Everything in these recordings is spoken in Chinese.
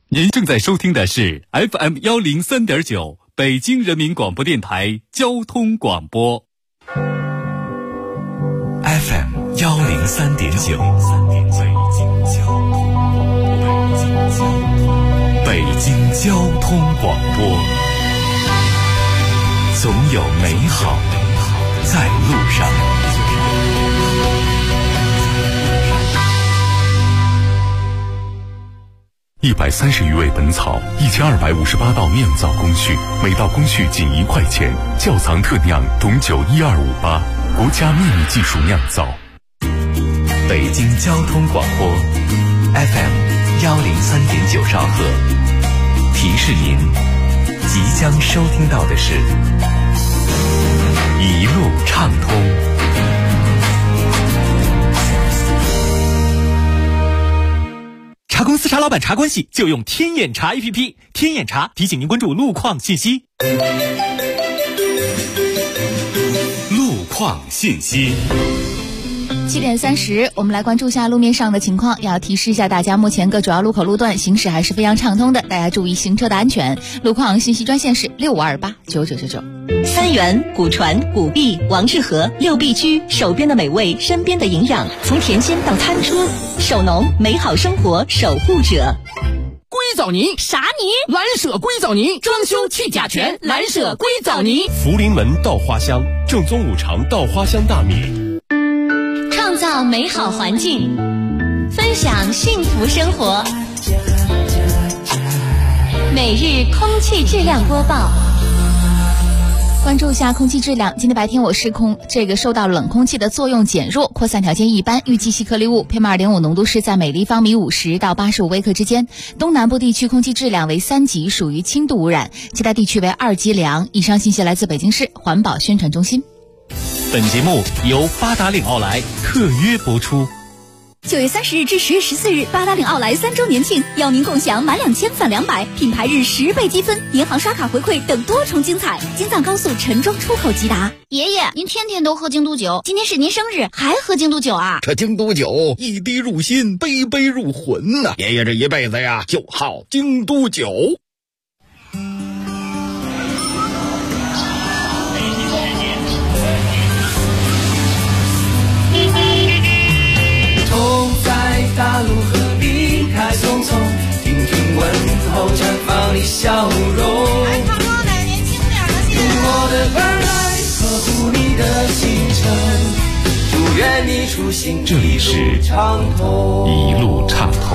您正在收听的是 FM103.9 北京人民广播电台交通广播。 FM103.9 北京交通广播，总有美好在路上。130余味本草，1258道酿造工序，每道工序仅1块钱。窖藏特酿董酒12588，国家秘密技术酿造。北京交通广播 FM103.9兆赫，提示您即将收听到的是一路畅通。 查公司、查老板、查关系，就用天眼查 APP。天眼查提醒您关注路况信息。 路况信息。 7点30，我们来关注一下路面上的情况。要提示一下大家，目前各主要路口路段行驶还是非常畅通的，大家注意行车的安全。路况信息专线是65289999。 三元、古传、古壁、王致和6必居，手边的美味，身边的营养，从田间到餐桌，手农美好生活守护者。 硅藻泥啥泥？ 蓝舍硅藻泥，装修去甲醛，蓝舍硅藻泥。 福临门稻花香，正宗5常稻花香大米。 创造美好环境，分享幸福生活。每日空气质量播报。 关注一下空气质量。今天白天我市受到冷空气的作用减弱，扩散条件一般，预计细颗粒物 PM2.5 浓度是在每立方米50到85微克之间。东南部地区空气质量为3级，属于轻度污染，其他地区为2级良。以上信息来自北京市环保宣传中心。 本节目由八达岭奥莱特约播出。 9月30日至10月14日，八达岭奥莱3周年庆，邀您共享满2000返200，品牌日10倍积分，银行刷卡回馈等多重精彩。京藏高速陈庄出口即达。 爷爷，您天天都喝京都酒，今天是您生日，还喝京都酒啊？ 这京都酒一滴入心，杯杯入魂呐！爷爷这一辈子呀，就好京都酒。 大路和离开匆匆，听听问候，绽放你笑容。 来唱歌的年轻点的戏。 用我的伴来呵护你的行程，祝愿你出行这里是一路畅通。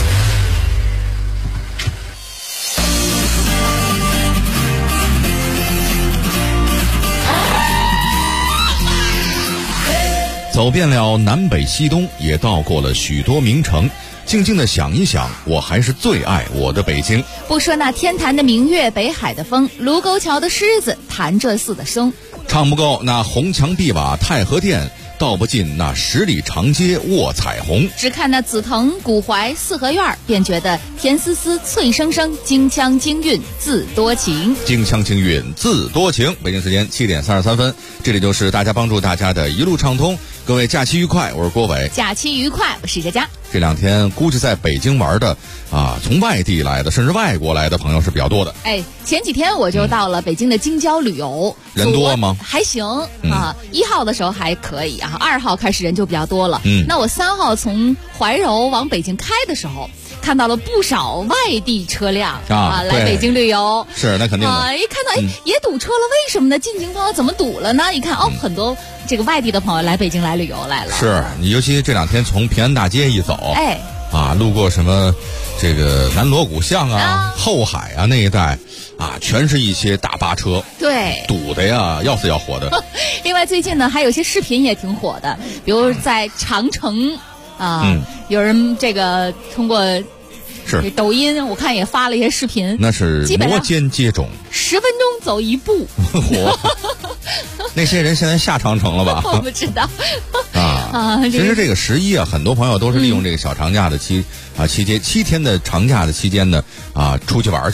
走遍了南北西东，也到过了许多名城，静静的想一想，我还是最爱我的北京。 不说那天坛的明月，北海的风，卢沟桥的狮子，潭柘寺的松， 唱不够那红墙碧瓦太和殿，道不尽那10里长街卧彩虹。 只看那紫藤古槐四合院，便觉得甜丝丝脆生生，京腔京韵自多情。 京腔京韵自多情。北京时间7点33分，这里就是大家帮助大家的一路畅通。各位假期愉快，我是郭伟。 假期愉快，我是佳佳。 这2天估计在北京玩的从外地来的甚至外国来的朋友是比较多的。 前几天我就到了北京的京郊旅游， 人多吗？ 还行1号的时候还可以2号开始人就比较多了。那我3号从怀柔往北京开的时候，看到了不少外地车辆来北京旅游。 是，那肯定的。 一看到也堵车了，为什么呢？进京方怎么堵了呢？一看很多这个外地的朋友来北京来旅游来了。 是，你尤其这2天从平安大街一走，路过什么这个南锣鼓巷后海那一带全是一些大巴车， 对， 堵的呀要死要活的。 另外最近呢，还有些视频也挺火的，比如在长城有人这个通过是抖音，我看也发了一些视频， 那是摩肩接踵 ，10分钟走1步。 那些人现在下长城了吧？ 我不知道其实这个11很多朋友都是利用这个小长假的期间7天的长假的期间呢出去玩去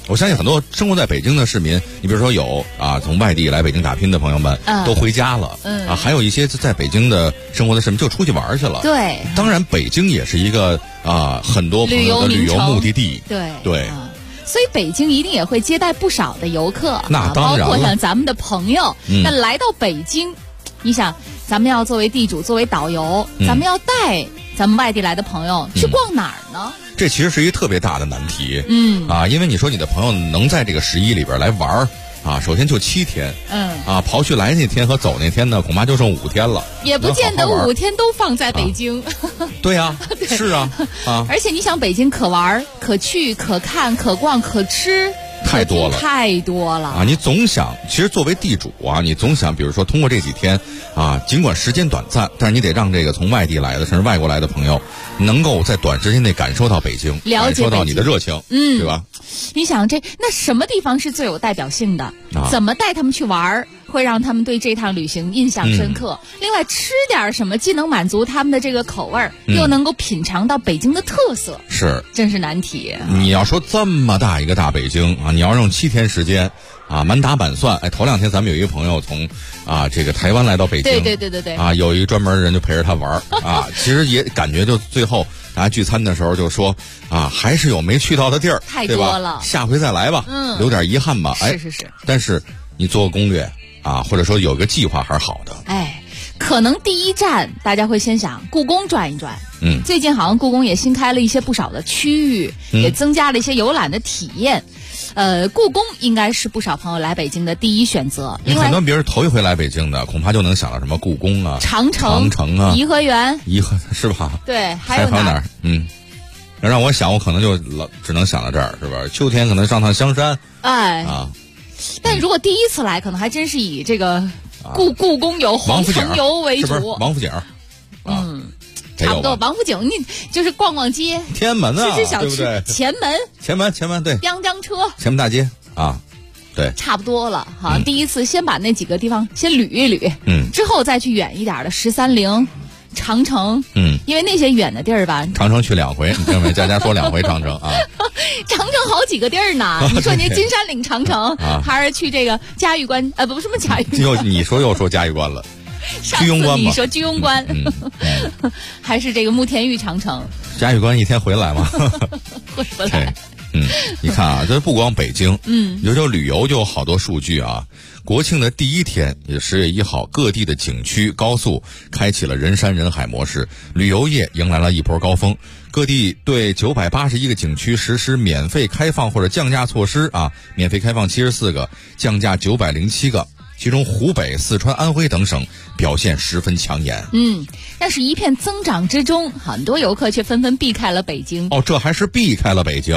我相信很多生活在北京的市民，你比如说有从外地来北京打拼的朋友们，都回家了，还有一些在北京的生活的市民就出去玩去了。 对， 当然北京也是一个很多朋友的旅游目的地。对。 所以北京一定也会接待不少的游客， 那当然包括像咱们的朋友。那来到北京，你想，咱们要作为地主，作为导游，咱们要带咱们外地来的朋友去逛哪儿呢？ 这其实是一个特别大的难题。因为你说你的朋友能在这个11里边来玩首先就7天。刨去来那天和走那天呢，恐怕就剩5天了。 也不见得5天都放在北京。 对呀，是啊。 而且你想，北京可玩、可去、可看、可逛、可吃。 太多了你总想，其实作为地主你总想，比如说通过这几天尽管时间短暂，但是你得让这个从外地来的甚至外国来的朋友能够在短时间内感受到北京，感受到你的热情，对吧？ 你想那什么地方是最有代表性的？怎么带他们去玩会让他们对这趟旅行印象深刻？另外吃点什么既能满足他们的这个口味又能够品尝到北京的特色，真是难题。 你要说这么大一个大北京你要用7天时间满打满算，头2天咱们有一个朋友从这个台湾来到北京， 对有一个专门人就陪着他玩其实也感觉就最后大家聚餐的时候就说还是有没去到的地儿， 太多了， 下回再来吧，留点遗憾吧。 是。 但是你做个攻略或者说有个计划还是好的。 可能第一站大家会先想故宫转一转。最近好像故宫也新开了一些不少的区域，也增加了一些游览的体验。故宫应该是不少朋友来北京的第一选择。 另外很多别人头一回来北京的，恐怕就能想到什么故宫长城颐和园， 是吧？ 对，还有哪儿？要让我想，我可能就只能想到这儿，是吧？秋天可能上趟香山。 但如果第一次来，可能还真是以这个故宫游、皇城游为主。 是不是王府井？ 差不多。王府井，你就是逛逛街， 天安门吃小吃， 对不对？前门，对。 泱泱车， 前门大街对， 差不多了。好，第一次先把那几个地方先捋一捋，之后再去远一点的13陵。长城，因为那些远的地儿吧， 长城去2回，你听没？佳佳说2回长城长城好几个地儿呢。你说你金山岭长城，还是去这个嘉峪关？不是什么嘉峪关， 你说又说嘉峪关了， 居庸关嘛？你说居庸关，还是这个慕田峪长城？ 嘉峪关一天回来吗？ 回不来。 你看这不光北京，有时候旅游就有好多数据国庆的第1天，也10月1号，各地的景区、高速开启了人山人海模式，旅游业迎来了一波高峰。各地对981个景区实施免费开放或者降价措施免费开放74个，降价907个。其中湖北、四川、安徽等省表现十分抢眼。 但是一片增长之中，很多游客却纷纷避开了北京。 这还是避开了北京。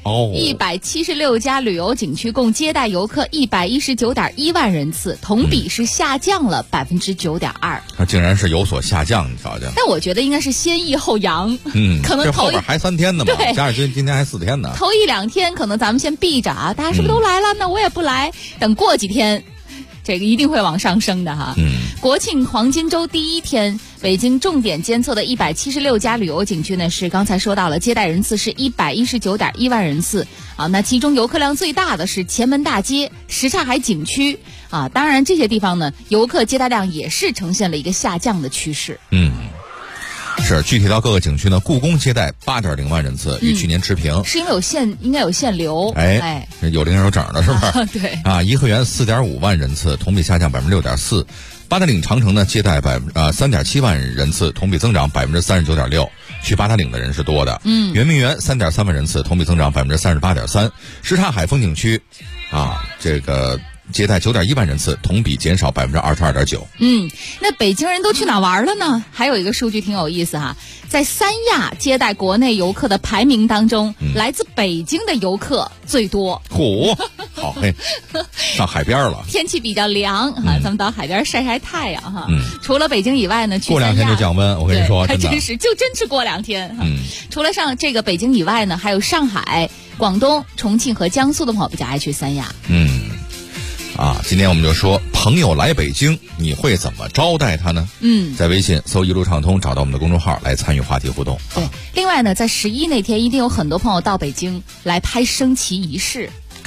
176家旅游景区共接待游客119.1万人次，同比是下降了9.2%。 它竟然是有所下降，你瞧瞧。 但我觉得应该是先抑后扬。可能这后边还3天呢嘛，加上今天还4天呢。 头1-2天可能咱们先避着大家是不是都来了？那我也不来。等过几天。这个一定会往上升的哈。国庆黄金周第1天，北京重点监测的176家旅游景区呢，是刚才说到了，接待人次是119.1万人次那其中游客量最大的是前门大街、什刹海景区当然这些地方呢，游客接待量也是呈现了一个下降的趋势。 是具体到各个景区呢，故宫接待8.0万人次，与去年持平。 是因为应该有限流。 有零有整的，是不是？ 对颐和园4.5万人次，同比下降6.4%。八达岭长城呢接待3.7万人次，同比增长39.6%。去八达岭的人是多的。圆明园3.3万人次，同比增长38.3%。什刹海风景区这个接待9.1万人次，同比减少22.9%。 那北京人都去哪玩了呢？还有一个数据挺有意思在三亚接待国内游客的排名当中，来自北京的游客最多。 好嘿，上海边了。 天气比较凉咱们到海边晒晒太阳除了北京以外呢，去过2天就降温，我跟你说， 还真是过2天除了上这个北京以外呢，还有上海、广东、重庆和江苏的朋友比较爱去三亚。 今天我们就说朋友来北京，你会怎么招待他呢？在微信搜一路畅通，找到我们的公众号来参与话题互动。 对，另外呢，在11那天一定有很多朋友到北京来拍升旗仪式。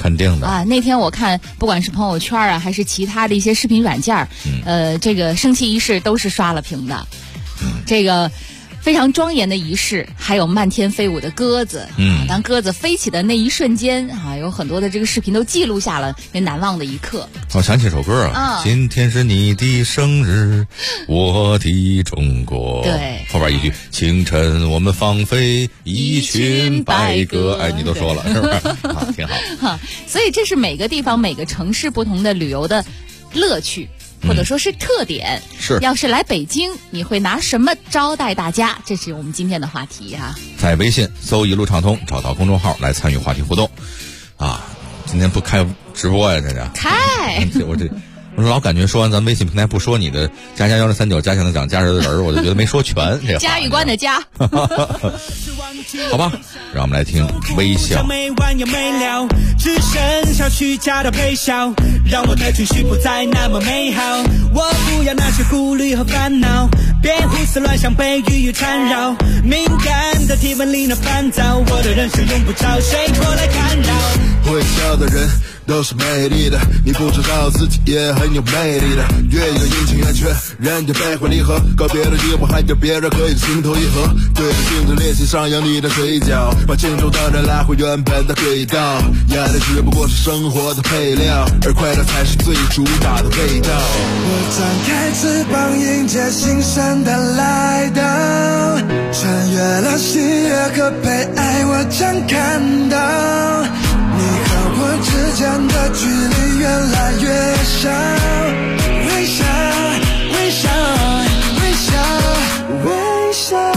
肯定的啊。那天我看，不管是朋友圈啊，还是其他的一些视频软件，这个升旗仪式都是刷了屏的。这个非常庄严的仪式，还有漫天飞舞的鸽子。当鸽子飞起的那一瞬间啊，有很多的这个视频都记录下了那难忘的一刻。 我想起首歌啊，今天是你的生日，我的中国。 对， 后边一句，清晨我们放飞一群白鸽。哎，你都说了是不是？啊，挺好。 所以这是每个地方每个城市不同的旅游的乐趣。或者说是特点。 是， 要是来北京，你会拿什么招待大家？这是我们今天的话题啊。 在微信搜一路畅通，找到公众号来参与话题互动。啊，今天不开直播呀，这家开。 我老感觉说完咱微信平台不说你的家1039家乡的讲家人的人，我就觉得没说全。这嘉峪关的家。 好吧，让我们来听微笑。 没完也没了，只剩下虚假的微笑，让我的情绪不再那么美好。我不要那些顾虑和烦恼，别胡思乱想被雨雨缠绕，敏感的体温令人烦躁，我的人生用不着谁过来干扰。 微笑的人都是美丽的，你不知道自己也很有魅力的。越有阴晴圆缺，人就悲欢离合，告别的寂寞还有别人可以情投意合。对着镜子练习上扬你的嘴角，把镜中的人拉回原本的轨道。压力只不过是生活的配料，而快乐才是最主打的味道。 我张开翅膀迎接新生的来到，穿越了喜悦和悲哀，我将看到你和我之间的距离越来越小。微笑，微笑，微笑，微笑。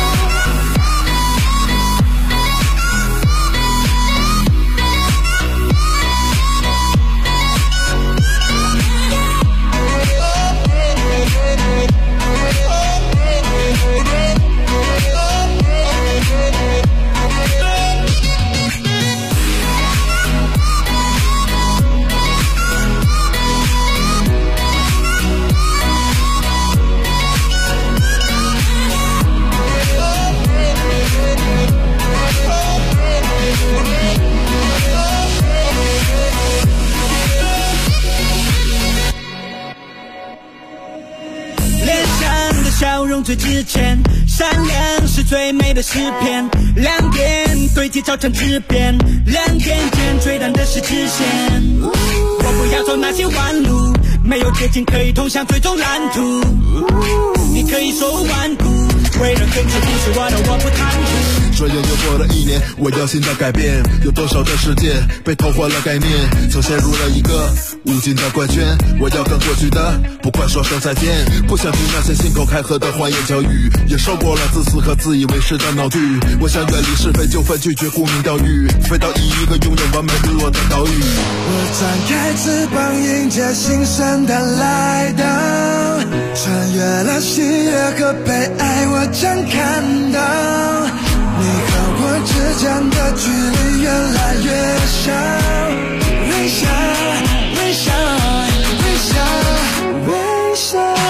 笑容最值钱，善良是最美的诗篇，两点堆积造成质变，两点间最短的是直线。我不要走那些弯路，没有捷径可以通向最终蓝图。你可以说我顽固，为了更接近是我的我不贪图。 转眼又过了1年，我要新的改变。有多少的世界被偷换了概念，曾陷入了一个无尽的怪圈。我要跟过去的不快说声再见，不想听那些信口开河的花言巧语，也受过了自私和自以为是的闹剧。我想远离是非纠纷，拒绝沽名钓誉，飞到一个永远完美日落的岛屿。 我张开翅膀迎接新生的来到，穿越了喜悦和悲哀，我将看到你和我之间的距离越来越小。微笑，微笑，微笑，微笑。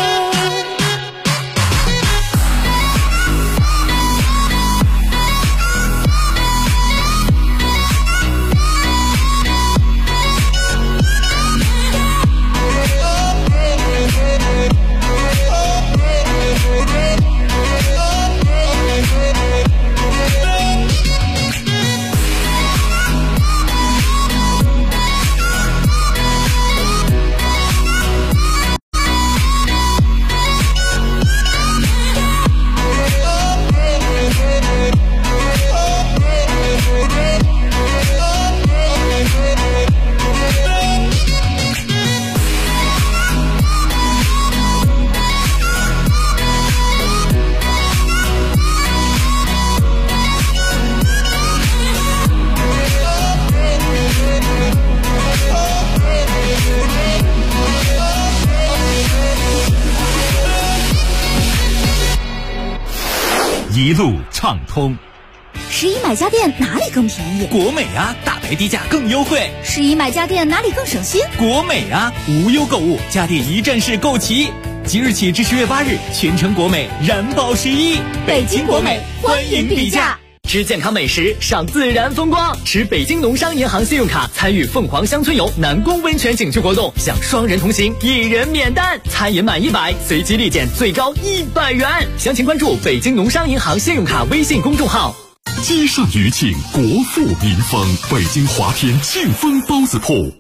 一路畅通。 11买家电哪里更便宜？ 国美啊，大白低价更优惠。 11买家电哪里更省心？ 国美啊，无忧购物，家电一站式购齐。即日起至10月8日，全程国美燃爆11， 北京国美欢迎比价。 吃健康美食，赏自然风光。持北京农商银行信用卡参与凤凰乡村游南宫温泉景区活动，享双人同行，1人免单，餐饮满100随机立减最高100元。详情关注北京农商银行信用卡微信公众号。 接上余庆，国富民丰，北京华天庆丰包子铺。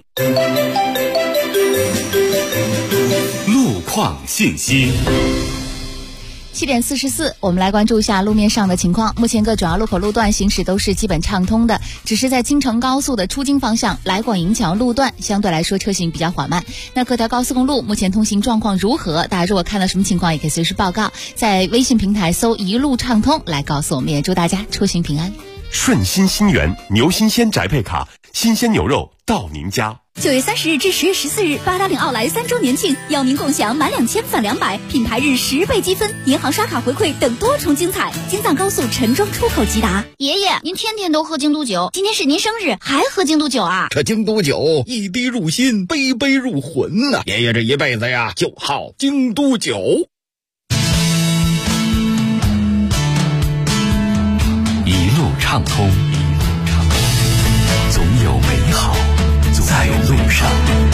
路况信息。 7点44，我们来关注一下路面上的情况。目前各主要路口路段行驶都是基本畅通的，只是在京承高速的出京方向来广营桥路段相对来说车行比较缓慢。那各条高速公路目前通行状况如何？大家如果看到什么情况也可以随时报告，在微信平台搜一路畅通来告诉我们，也祝大家出行平安。 顺心新源牛新鲜宅配卡，新鲜牛肉到您家。 9月30日至10月14日，八达岭奥莱3周年庆，邀您共享满2000返200，品牌日10倍积分，银行刷卡回馈等多重精彩。京藏高速陈庄出口即达。 爷爷，您天天都喝京都酒，今天是您生日，还喝京都酒啊？ 这京都酒一滴入心，杯杯入魂呐！爷爷这一辈子呀，就好京都酒。 一路畅通，总有美好在路上。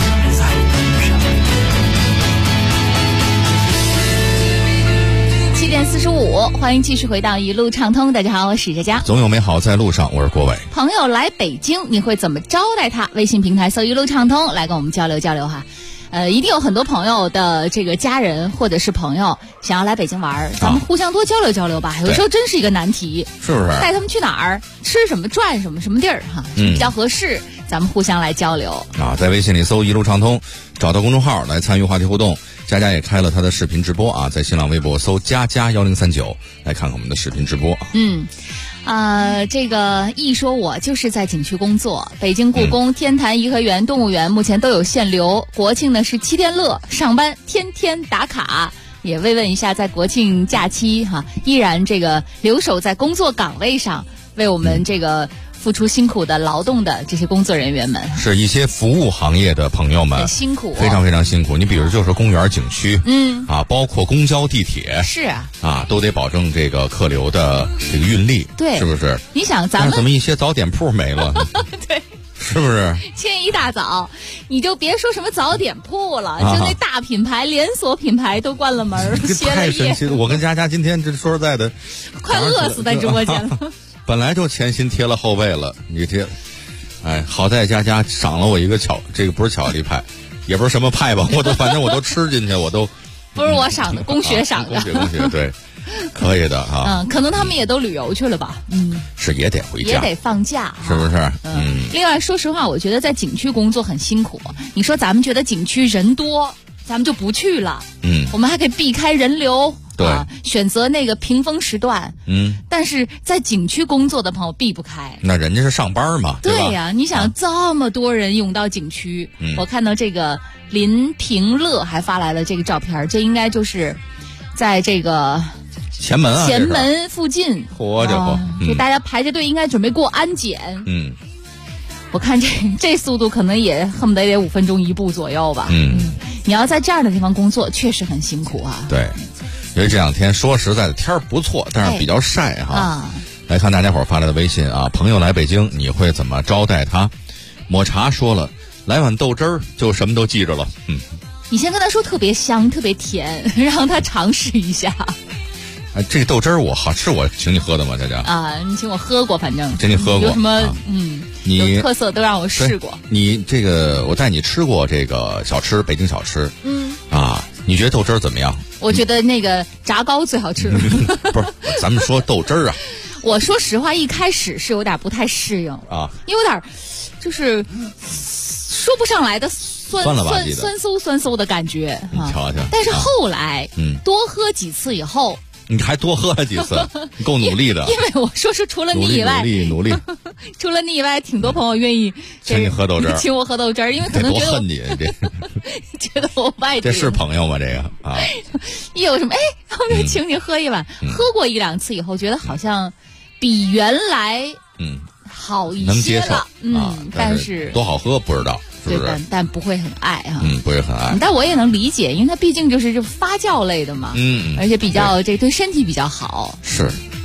7点45，欢迎继续回到一路畅通。大家好，我是佳佳。 总有美好在路上，我是郭伟。 朋友来北京，你会怎么招待他？微信平台搜一路畅通，来跟我们交流交流哈。一定有很多朋友的这个家人或者是朋友想要来北京玩，咱们互相多交流交流吧。有时候真是一个难题， 是不是？ 带他们去哪儿，吃什么，转什么地儿哈，比较合适，咱们互相来交流啊。在微信里搜一路畅通，找到公众号来参与话题互动。佳佳也开了他的视频直播啊，在新浪微博搜佳佳1039来看看我们的视频直播。 这个一说我就是在景区工作，北京故宫、天坛颐和园、动物园目前都有限流，国庆呢是7天乐，上班天天打卡。也慰问一下在国庆假期依然这个留守在工作岗位上，为我们这个付出辛苦的劳动的这些工作人员们， 是一些服务行业的朋友们， 很辛苦， 非常非常辛苦。你比如就是公园、景区，包括公交、地铁， 是都得保证这个客流的这个运力， 对， 是不是？ 你想咱们怎么一些早点铺没了？ 对。 是不是？ 天一大早，你就别说什么早点铺了，就那大品牌、连锁品牌都关了门，歇了太神奇了！我跟佳佳今天这说实在的， 快饿死在直播间了。 本来就前心贴了后背了，你这，好在佳佳赏了我一个这个不是巧克力派，也不是什么派吧，反正我都吃进去，我都不是我赏的，公学赏的， 公学对。可以的啊， 可能他们也都旅游去了吧， 是也得回家， 也得放假， 是不是？ 另外，说实话，我觉得在景区工作很辛苦。你说咱们觉得景区人多，咱们就不去了，我们还可以避开人流， 对， 选择那个屏风时段，但是在景区工作的朋友避不开， 那人家是上班嘛， 对呀，你想这么多人涌到景区，我看到这个林平乐还发来了这个照片，这应该就是在这个。 前门附近， 活家伙， 就大家排着队，应该准备过安检。我看这速度可能也恨不得5分钟1步左右吧。你要在这样的地方工作，确实很辛苦啊。 对，因为这2天说实在的天儿不错，但是比较晒哈。来看大家伙发来的微信啊，朋友来北京，你会怎么招待他？抹茶说了，来碗豆汁儿就什么都记着了。 你先跟他说特别香、特别甜，让他尝试一下。 这个豆汁儿我好吃，我请你喝的吗？佳佳你请我喝过，反正请你喝过。 有什么有特色都让我试过。 你这个我带你吃过这个小吃，北京小吃。你觉得豆汁儿怎么样？ 我觉得那个炸糕最好吃。 不是，咱们说豆汁儿啊。 我说实话，一开始是有点不太适应因为有点就是说不上来的酸馊的感觉你瞧瞧。 但是后来多喝几次以后。 你还多喝了几次，你够努力的。 因为我说是除了你以外， 努力。 除了你以外，挺多朋友愿意请你喝豆汁儿， 请我喝豆汁儿，因为可能觉得多恨你这， 觉得我外地这是朋友吗？这个一有什么他们请你喝一碗，喝过1、2次以后，觉得好像比原来好一些了， 能接受但是多好喝不知道。 对，但不会很爱不会很爱。 但我也能理解，因为它毕竟就是发酵类的嘛，而且比较这对身体比较好。 是，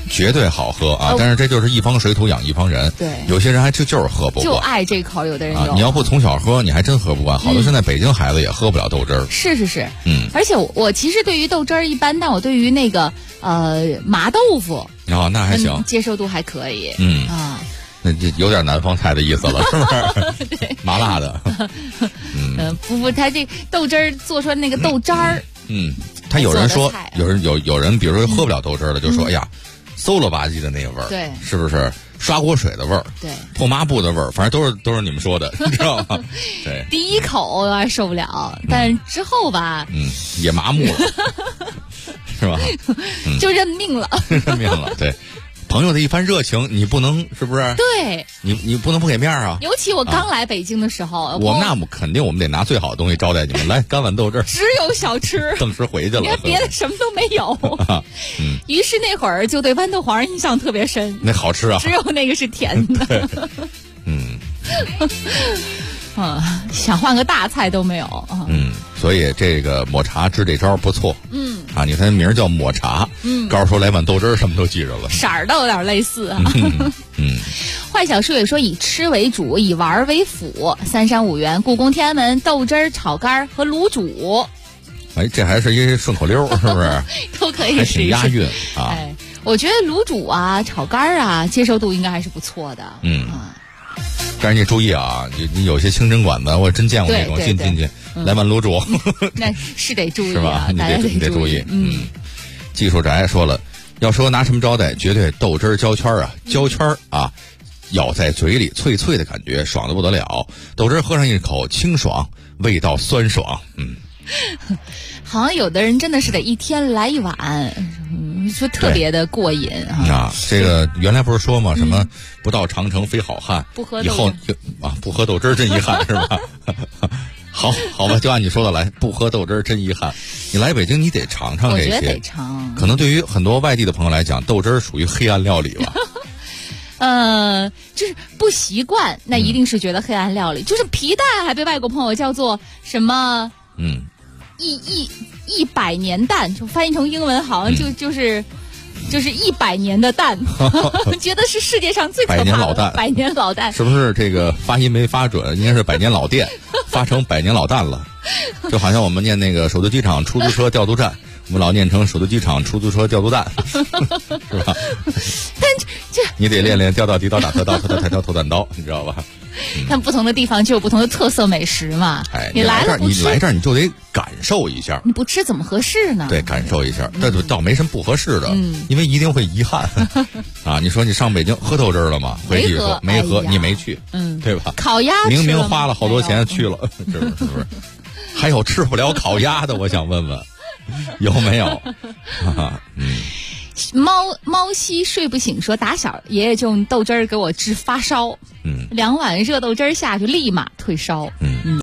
绝对好喝啊！但是这就是一方水土养一方人， 对， 有些人还就是喝不惯， 就爱这口，有的人你要不从小喝，你还真喝不惯。好多现在北京孩子也喝不了豆汁儿。 是，而且我其实对于豆汁儿一般，但我对于那个麻豆腐那还行， 接受度还可以。 那就有点南方菜的意思了，是不是？ 对， 麻辣的。 不，他这豆汁儿做出来那个豆渣儿。 他有人说，有人，比如说喝不了豆汁儿的，就说哎呀，馊了吧唧的那个味儿， 对， 是不是刷锅水的味儿？ 对， 破抹布的味儿，反正都是你们说的，你知道吗？对， 第一口有点受不了，但之后吧， 也麻木了，是吧？ 就认命了， 认命了，对。朋友的一番热情，你不能是不是？ 对， 你不能不给面啊！ 尤其我刚来北京的时候， 我们肯定得拿最好的东西招待你们，来干碗豆汁儿， 只有小吃， 顿时回去了， 因为别的什么都没有。于是那会儿就对豌豆黄印象特别深， 那好吃啊， 只有那个是甜的。想换个大菜都没有。 所以这个抹茶支这招不错。你看名儿叫抹茶，告诉说来碗豆汁儿，什么都记着了， 色儿都有点类似啊。坏小叔也说以吃为主，以玩为辅。3山5园、故宫天安门、豆汁儿、炒肝和卤煮。 哎，这还是一顺口溜，是不是？ 都可以试一试， 还挺押韵啊。 我觉得卤煮啊、炒肝啊，接受度应该还是不错的。 但是你注意啊，你有些清真馆子，我真见过那种进去来碗卤煮， 那是得注意， 是吧？你得注意。技术宅说了，要说拿什么招待，绝对豆汁儿焦圈啊，焦圈啊，咬在嘴里脆脆的感觉，爽得不得了。豆汁儿喝上一口清爽，味道酸爽。 好像有的人真的是得一天来一碗，说特别的过瘾啊！这个原来不是说吗？什么不到长城非好汉， 不喝以后不喝豆汁儿真遗憾，是吧？好吧，就按你说的来，不喝豆汁儿真遗憾。你来北京，你得尝尝这些。 我觉得得尝。 可能对于很多外地的朋友来讲，豆汁儿属于黑暗料理吧。 就是不习惯，那一定是觉得黑暗料理。就是皮蛋还被外国朋友叫做什么？100年蛋，就翻译成英文好像就是100年的蛋，觉得是世界上最可怕的百年老蛋， 是不是这个发音没发准？应该是百年老店，发成百年老蛋了，就好像我们念那个首都机场出租车调度站，我们老念成首都机场出租车调度蛋，是吧？ 但这你得练练调到地刀打特刀特刀抬刀投弹刀，你知道吧？ 但不同的地方就有不同的特色美食嘛。 你来这儿你就得感受一下， 你不吃怎么合适呢？ 对，感受一下，那倒没什么不合适的，因为一定会遗憾啊！你说你上北京喝豆汁儿了吗？回去说没喝，你没去，对吧？ 烤鸭明明花了好多钱去了，是不是？还有吃不了烤鸭的，我想问问，有没有？ 猫西睡不醒说打小爷爷就用豆汁儿给我治发烧，2碗热豆汁儿下去立马退烧。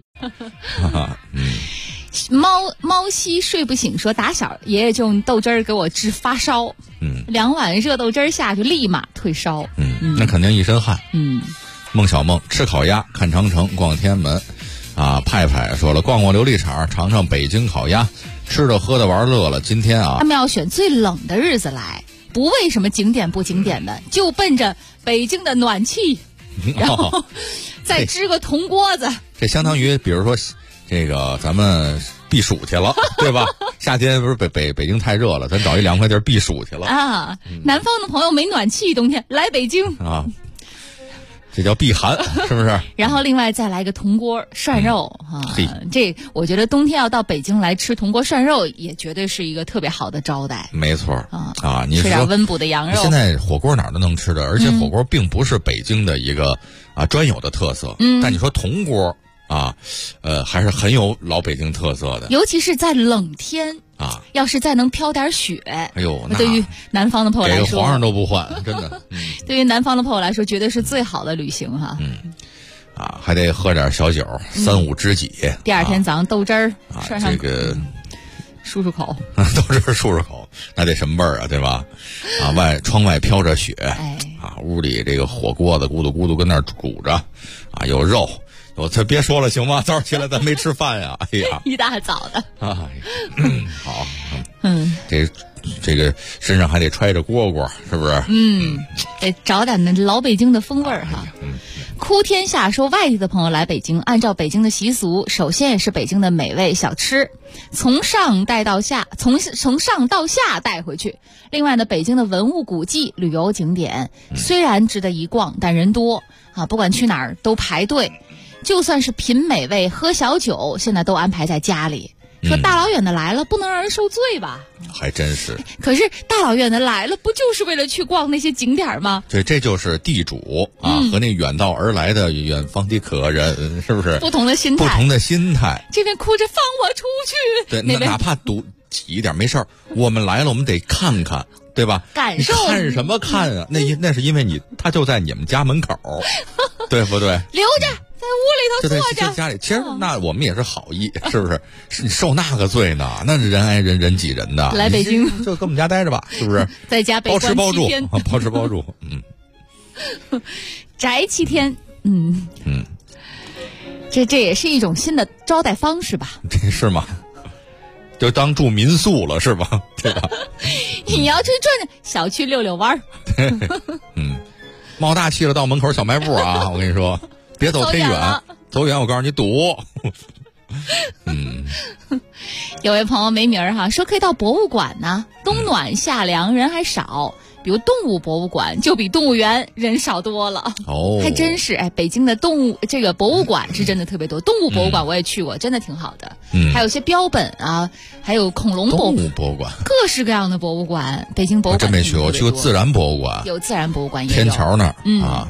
猫西睡不醒说打小爷爷就用豆汁儿给我治发烧，2碗热豆汁儿下去立马退烧。 那肯定一身汗。孟小梦吃烤鸭看长城逛天安门啊，派派说了逛逛琉璃厂尝尝北京烤鸭，吃的喝的玩乐了。今天啊， 他们要选最冷的日子来，不为什么景点不景点的，就奔着北京的暖气，然后再支个铜锅子。 这相当于比如说这个咱们避暑去了，对吧？夏天不是北京太热了，咱找一凉快地儿避暑去了啊。南方的朋友没暖气，冬天来北京啊。这叫避寒，是不是？ 然后另外再来个铜锅涮肉这我觉得冬天要到北京来吃铜锅涮肉，也绝对是一个特别好的招待。 没错你说吃点温补的羊肉。 现在火锅哪儿都能吃的，而且火锅并不是北京的一个专有的特色。但你说铜锅还是很有老北京特色的， 尤其是在冷天要是再能飘点雪， 哎呦， 对于南方的朋友来说， 给皇上都不换，真的。 对于南方的朋友来说，绝对是最好的旅行哈。 还得喝点小酒，3、5知己。 第二天早上豆汁儿涮上这个漱漱口， 豆汁儿漱漱口，那得什么味儿啊，对吧？窗外飘着雪，屋里这个火锅子咕嘟咕嘟跟那儿煮着，有肉。这别说了行吗？早上起来咱没吃饭呀！哎呀， 一大早的好，这这个身上还得揣着蝈蝈，是不是？ 得找点那老北京的风味儿哈。哭天下说，外地的朋友来北京，按照北京的习俗，首先也是北京的美味小吃，从上到下带回去。另外呢，北京的文物古迹、旅游景点虽然值得一逛，但人多啊，不管去哪儿都排队。就算是品美味、喝小酒，现在都安排在家里。说大老远的来了，不能让人受罪吧？ 还真是。 可是大老远的来了，不就是为了去逛那些景点吗？ 对，这就是地主啊和那远道而来的远方的客人，是不是？ 不同的心态。这边哭着放我出去， 对，哪怕堵挤一点没事儿，我们来了，我们得看看，对吧？ 感受。 你看什么看啊？那是因为他就在你们家门口，对不对？ 留着。在屋里头坐着， 在家里，其实那我们也是好意，是不是？是你受那个罪呢？那是人挨人，人挤人的。 来北京就跟我们家待着吧，是不是？ 在家北关7天， 包吃包住， 宅7天，这也是一种新的招待方式吧？ 这是吗？就当住民宿了是吧？对吧？ 你要去转小区溜溜弯儿， 冒大气了，到门口小卖部啊！我跟你说，别走太远，走远我告诉你堵。 有位朋友没名儿哈，说可以到博物馆呢，冬暖夏凉，人还少。比如动物博物馆就比动物园人少多了哦， 还真是哎，北京的动物这个博物馆是真的特别多，动物博物馆我也去过，真的挺好的。还有些标本啊，还有恐龙动物博物馆， 各式各样的博物馆。北京博物馆我真没去过，我去过自然博物馆， 有自然博物馆也有天桥那儿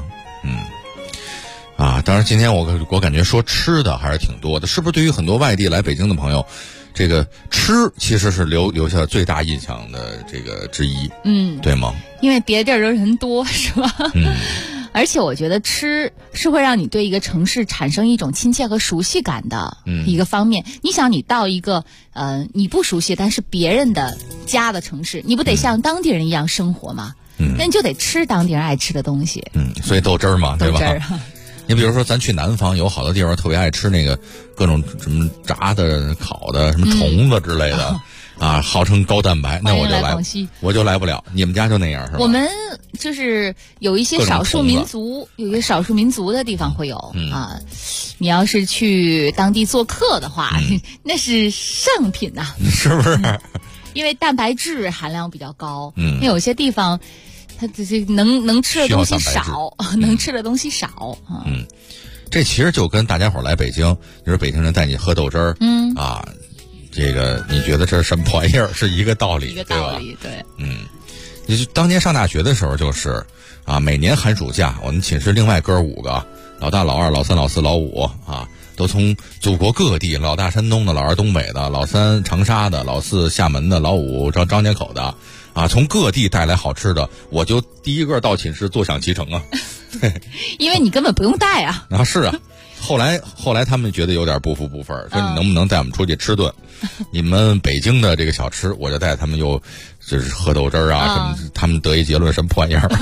当然今天我感觉说吃的还是挺多的，是不是？对于很多外地来北京的朋友，这个吃其实是留下最大印象的这个之一，对吗？ 因为别地儿的人多，是吧？而且我觉得吃是会让你对一个城市产生一种亲切和熟悉感的一个方面。你想，你到一个你不熟悉但是别人的家的城市，你不得像当地人一样生活吗？那你就得吃当地人爱吃的东西。 所以豆汁儿嘛，对吧？你比如说，咱去南方，有好多地方特别爱吃那个各种什么炸的、烤的、什么虫子之类的，号称高蛋白，那我就来不了。你们家就那样是吧？ 我们就是有一些少数民族，有一些少数民族的地方会有你要是去当地做客的话，那是圣品呐， 是不是？ 因为蛋白质含量比较高，那有些地方。它这能吃的东西少，能吃的东西少这其实就跟大家伙来北京，你说北京人带你喝豆汁儿，这个你觉得这是什么玩意儿？是一个道理， 一个道理，对。 你当年上大学的时候就是每年寒暑假，我们寝室另外哥5个，老大、老二、老三、老四、老5都从祖国各地，老大山东的，老二东北的，老三长沙的，老四厦门的，老5张家口的。从各地带来好吃的，我就第一个到寝室坐享其成啊。 因为你根本不用带啊。 是啊，后来他们觉得有点不服不忿，说你能不能带我们出去吃顿？你们北京的这个小吃，我就带他们就是喝豆汁儿什么，他们得一结论什么破玩意儿。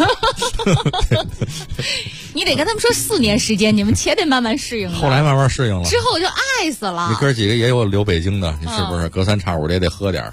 你得跟他们说4年时间，你们且得慢慢适应。 后来慢慢适应了， 之后就爱死了。 你哥几个也有留北京的，你是不是隔3差5的也得喝点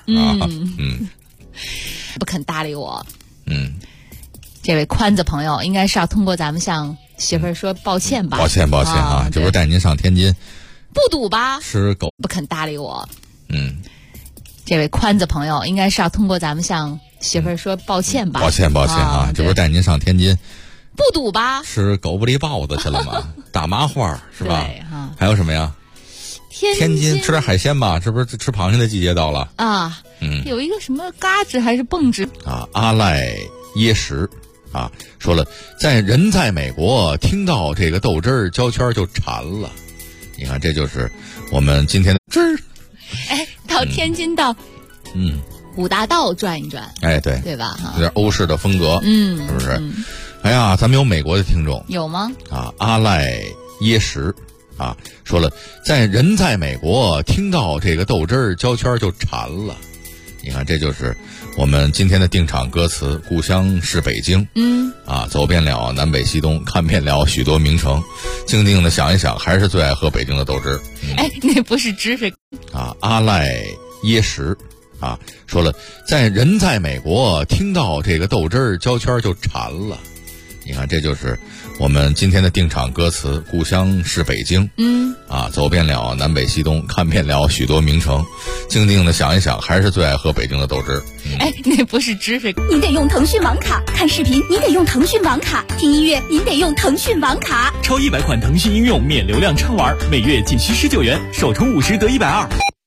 不肯搭理我。这位宽子朋友应该是要通过咱们向媳妇儿说抱歉吧。 抱歉这不是带您上天津不堵吧？ 吃狗不肯搭理我。这位宽子朋友应该是要通过咱们向媳妇儿说抱歉吧。 抱歉这不是带您上天津不堵吧？ 吃狗不理包子去了吗？大麻花是吧？还有什么呀？天津吃点海鲜吧，这不是吃螃蟹的季节到了有一个什么嘎吱还是蹦吱阿赖耶识说了，人在美国听到这个豆汁儿胶圈就馋了。你看，这就是我们今天的汁儿。 到天津到五大道转一转，对吧？ 有点欧式的风格，是不是？哎呀，咱们有美国的听众， 有吗？ 阿赖耶识说了，人在美国听到这个豆汁儿胶圈就馋了。你看，这就是我们今天的定场歌词，故乡是北京。走遍了南北西东，看遍了许多名城，静静的想一想，还是最爱喝北京的豆汁。 那不是知识阿赖耶识啊，说了人在美国听到这个豆汁儿胶圈就馋了。你看，这就是我们今天的定场歌词，故乡是北京。走遍了南北西东，看遍了许多名城，静静的想一想，还是最爱喝北京的豆汁。 那不是知识。 您得用腾讯网卡看视频，您得用腾讯网卡听音乐，您得用腾讯网卡。 超100款腾讯应用免流量畅玩，每月仅需19元，首充50得120。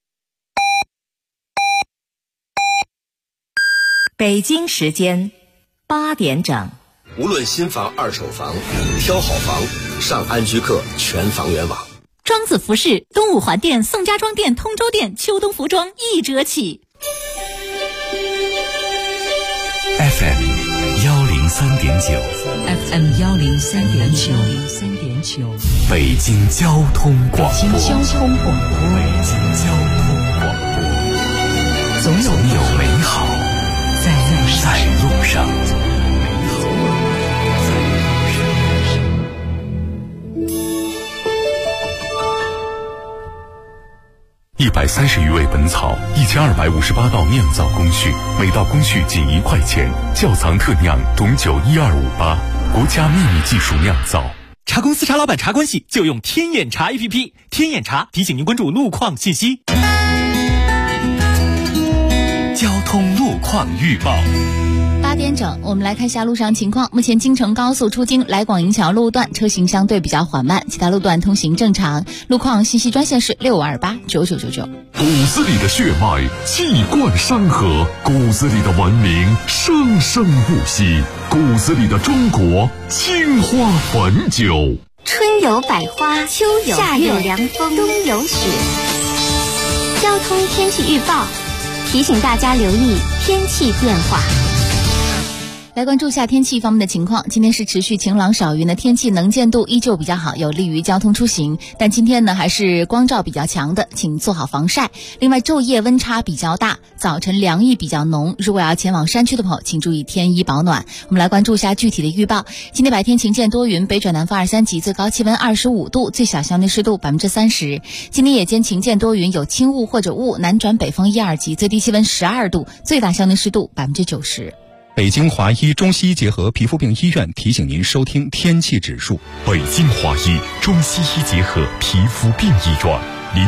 北京时间8点整。 无论新房二手房，挑好房上安居客全房源网。 庄子服饰东五环店、宋家庄店、通州店秋冬服装1折起。 FM 103.9 FM 103.9 北京交通广播。 北京交通广播。 总有美好在路上。130余味本草，1258道酿造工序，每道工序仅1块钱。窖藏特酿董酒12588，国家秘密技术酿造。 茶公司茶老板茶关系就用天眼茶 APP， 天眼茶提醒您关注路况信息。交通路况预报。 8点整，我们来看一下路上情况。目前京承高速出京来广营桥路段车行相对比较缓慢，其他路段通行正常。路况信息专线是65289999。 骨子里的血脉气贯山河，骨子里的文明生生不息，骨子里的中国青花汾酒。 春有百花，秋有夏有凉风，冬有雪。交通天气预报提醒大家留意天气变化。 来关注下天气方面的情况。今天是持续晴朗少云的天气，能见度依旧比较好，有利于交通出行。但今天呢，还是光照比较强的，请做好防晒。另外，昼夜温差比较大，早晨凉意比较浓。如果要前往山区的朋友，请注意添衣保暖。我们来关注一下具体的预报。今天白天晴间多云，北转南风2、3级，最高气温25度，最小相对湿度30%。今天夜间晴间多云，有轻雾或者雾，南转北风1、2级，最低气温12度，最大相对湿度90%。 北京华医中西医结合皮肤病医院提醒您收听天气指数。 北京华医中西医结合皮肤病医院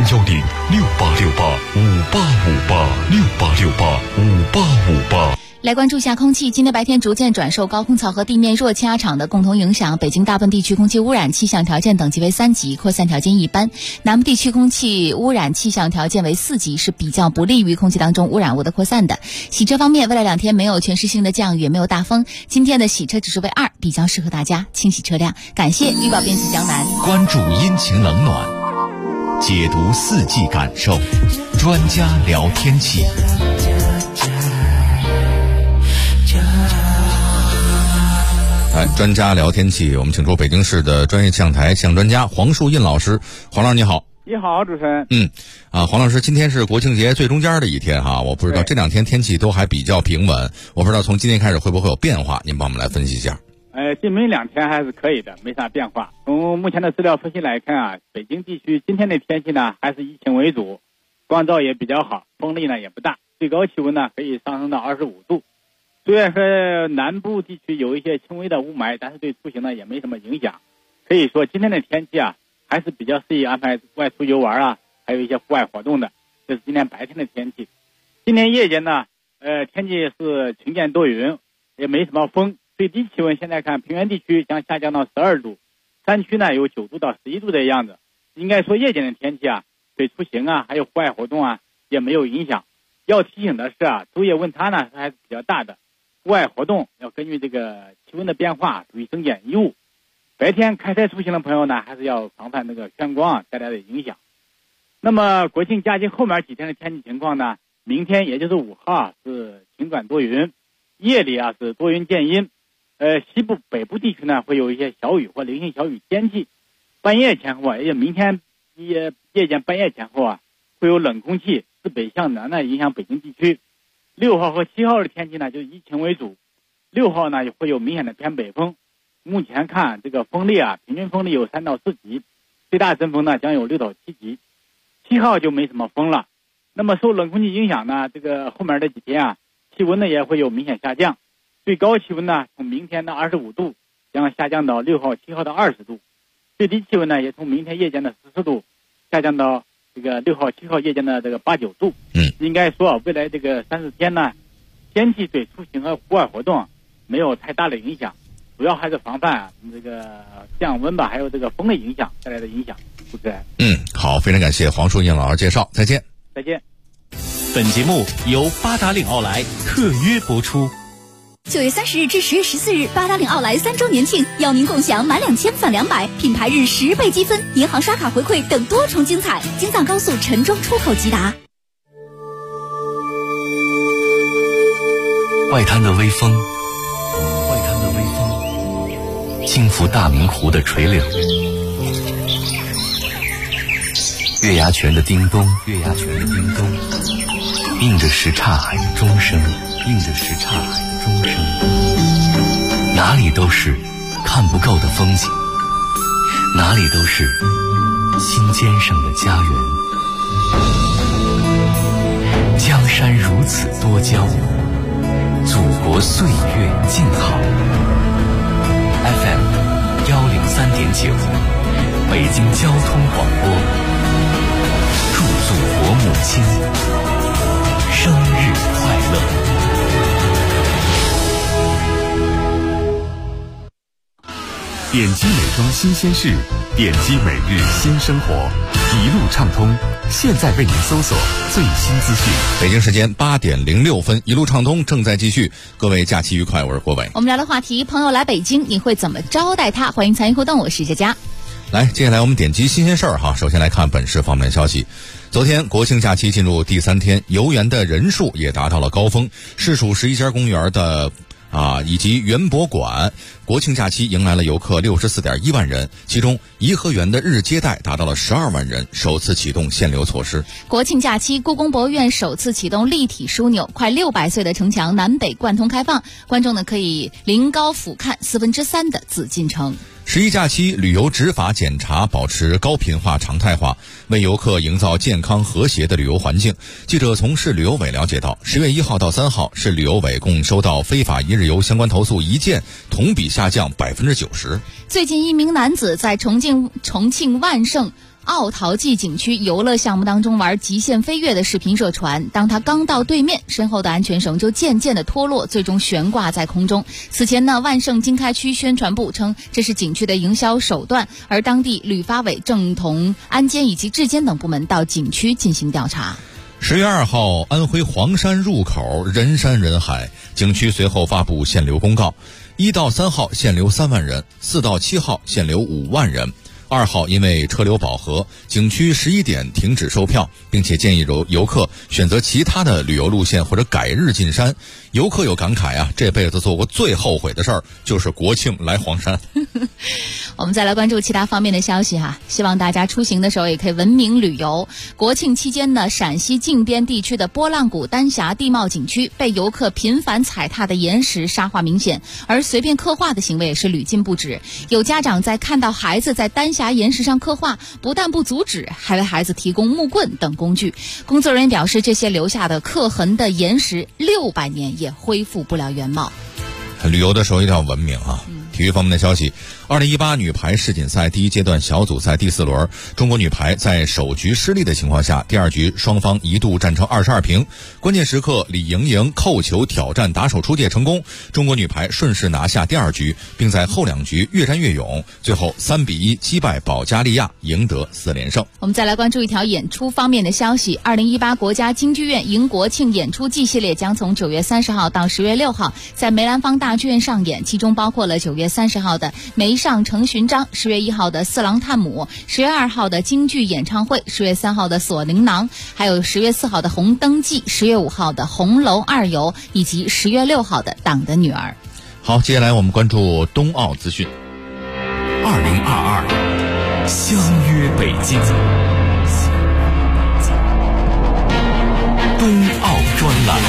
，01068685858，68685858。 来关注一下空气。今天白天逐渐转受高空槽和地面热气压场的共同影响，北京大部分地区空气污染气象条件等级为3级，扩散条件一般。南部地区空气污染气象条件为4级，是比较不利于空气当中污染物的扩散的。洗车方面，未来2天没有全市性的降雨，也没有大风，今天的洗车指数为2，比较适合大家清洗车辆。感谢预报编辑江南。 关注阴晴冷暖，解读四季感受，专家聊天气。 专家聊天气，我们请出北京市的专业气象台气象专家黄树印老师。黄老师你好。 你好，主持人。 黄老师，今天是国庆节最中间的一天哈，我不知道这2天天气都还比较平稳，我不知道从今天开始会不会有变化，您帮我们来分析一下。 今明2天还是可以的，没啥变化。从目前的资料分析来看啊，北京地区今天的天气呢还是以晴为主，光照也比较好，风力呢也不大，最高气温呢可以上升到25度。虽然说南部地区有一些轻微的雾霾，但是对出行呢也没什么影响。可以说今天的天气啊还是比较适宜安排外出游玩啊，还有一些户外活动的。这是今天白天的天气。今天夜间呢天气是晴间多云，也没什么风，最低气温现在看平原地区将下降到12度，山区呢有9度到11度的样子。应该说夜间的天气啊对出行啊还有户外活动啊也没有影响。要提醒的是啊，昼夜温差呢还是比较大的，户外活动要根据这个气温的变化注意增减衣物。白天开车出行的朋友呢还是要防范那个眩光带来的影响。那么国庆假期后面几天的天气情况呢，明天也就是5号是晴转多云，夜里啊是多云见阴，西部北部地区呢会有一些小雨或零星小雨天气。半夜前后啊，也就明天夜间半夜前后啊，会有冷空气自北向南呢影响北京地区。6号和7号的天气呢就以晴为主，6号呢也会有明显的偏北风。目前看这个风力啊，平均风力有3到4级，最大阵风呢将有6到7级。7号就没什么风了。 那么受冷空气影响呢，这个后面的几天啊，气温呢也会有明显下降，最高气温呢从明天的25度将下降到6号、7号的20度，最低气温呢也从明天夜间的14度下降到这个6号、7号夜间的这个8、9度。应该说未来这个3、4天呢，天气对出行和户外活动没有太大的影响，主要还是防范这个降温吧，还有这个风的影响带来的影响。主持人， 好，非常感谢黄树印老师介绍，再见。 再见。 本节目由八达岭奥莱特约播出。 9月30日至10月14日，八达岭奥莱3周年庆，邀您共享满2000返200，品牌日10倍积分，银行刷卡回馈等多重精彩。京藏高速陈庄出口直达。 外滩的微风，轻拂大明湖的垂柳，月牙泉的叮咚，映着什刹海的钟声，哪里都是看不够的风景，哪里都是心尖上的家园。江山如此多娇，祖国岁月静好。FM 103.9，北京交通广播，祝祖国母亲生日快乐。 点击美妆新鲜事，点击每日新生活，一路畅通，现在为您搜索最新资讯。 北京时间8点06分，一路畅通正在继续。各位假期愉快，我是郭伟。 我们聊的话题，朋友来北京，你会怎么招待他？欢迎参与互动，我是佳佳。 来，接下来我们点击新鲜事儿哈。首先来看本市方面的消息。昨天国庆假期进入第3天，游园的人数也达到了高峰。市属11家公园的以及园博馆，国庆假期迎来了游客64.1万人，其中颐和园的日接待达到了12万人，首次启动限流措施。 国庆假期，故宫博物院首次启动立体枢纽，快600岁的城墙南北贯通开放，观众呢可以临高俯瞰3/4的紫禁城。 11假期旅游执法检查保持高频化常态化，为游客营造健康和谐的旅游环境。记者从市旅游委了解到，10月1号到3号，市旅游委共收到非法一日游相关投诉1件，同比下降90%。 最近一名男子在重庆万盛奥陶纪景区游乐项目当中玩极限飞跃的视频热传，当他刚到对面，身后的安全绳就渐渐的脱落，最终悬挂在空中。此前呢，万盛经开区宣传部称这是景区的营销手段，而当地旅发委正同安监以及质监等部门到景区进行调查。 10月2号，安徽黄山入口人山人海，景区随后发布限流公告，1到3号限流3万人，4到7号限流5万人。2号因为车流饱和，景区11点停止售票，并且建议游客选择其他的旅游路线或者改日进山。游客有感慨啊，这辈子做过最后悔的事儿就是国庆来黄山。 我们再来关注其他方面的消息哈，希望大家出行的时候也可以文明旅游。国庆期间呢，陕西靖边地区的波浪谷丹霞地貌景区被游客频繁踩踏的岩石沙化明显，而随便刻画的行为也是屡禁不止。有家长在看到孩子在丹霞岩石上刻画，不但不阻止，还为孩子提供木棍等工具。工作人员表示，这些留下的刻痕的岩石600年也恢复不了原貌。 旅游的时候一定要文明啊。体育方面的消息，2018女排世锦赛第1阶段小组赛第4轮，中国女排在首局失利的情况下，第2局双方一度战成22平，关键时刻李盈莹扣球挑战打手出界成功，中国女排顺势拿下第2局，并在后2局越战越勇，最后3-1击败保加利亚，赢得4连胜。 我们再来关注一条演出方面的消息，2018国家京剧院迎国庆演出季系列将从9月30号到10月6号在梅兰芳大剧院上演，其中包括了9月30号的梅上程寻章，10月1号的四郎探母，10月2号的京剧演唱会，10月3号的锁麟囊，还有10月4号的红灯记，10月5号的红楼二游，以及10月6号的党的女儿。 好，接下来我们关注冬奥资讯。 2022相约北京，冬奥专栏。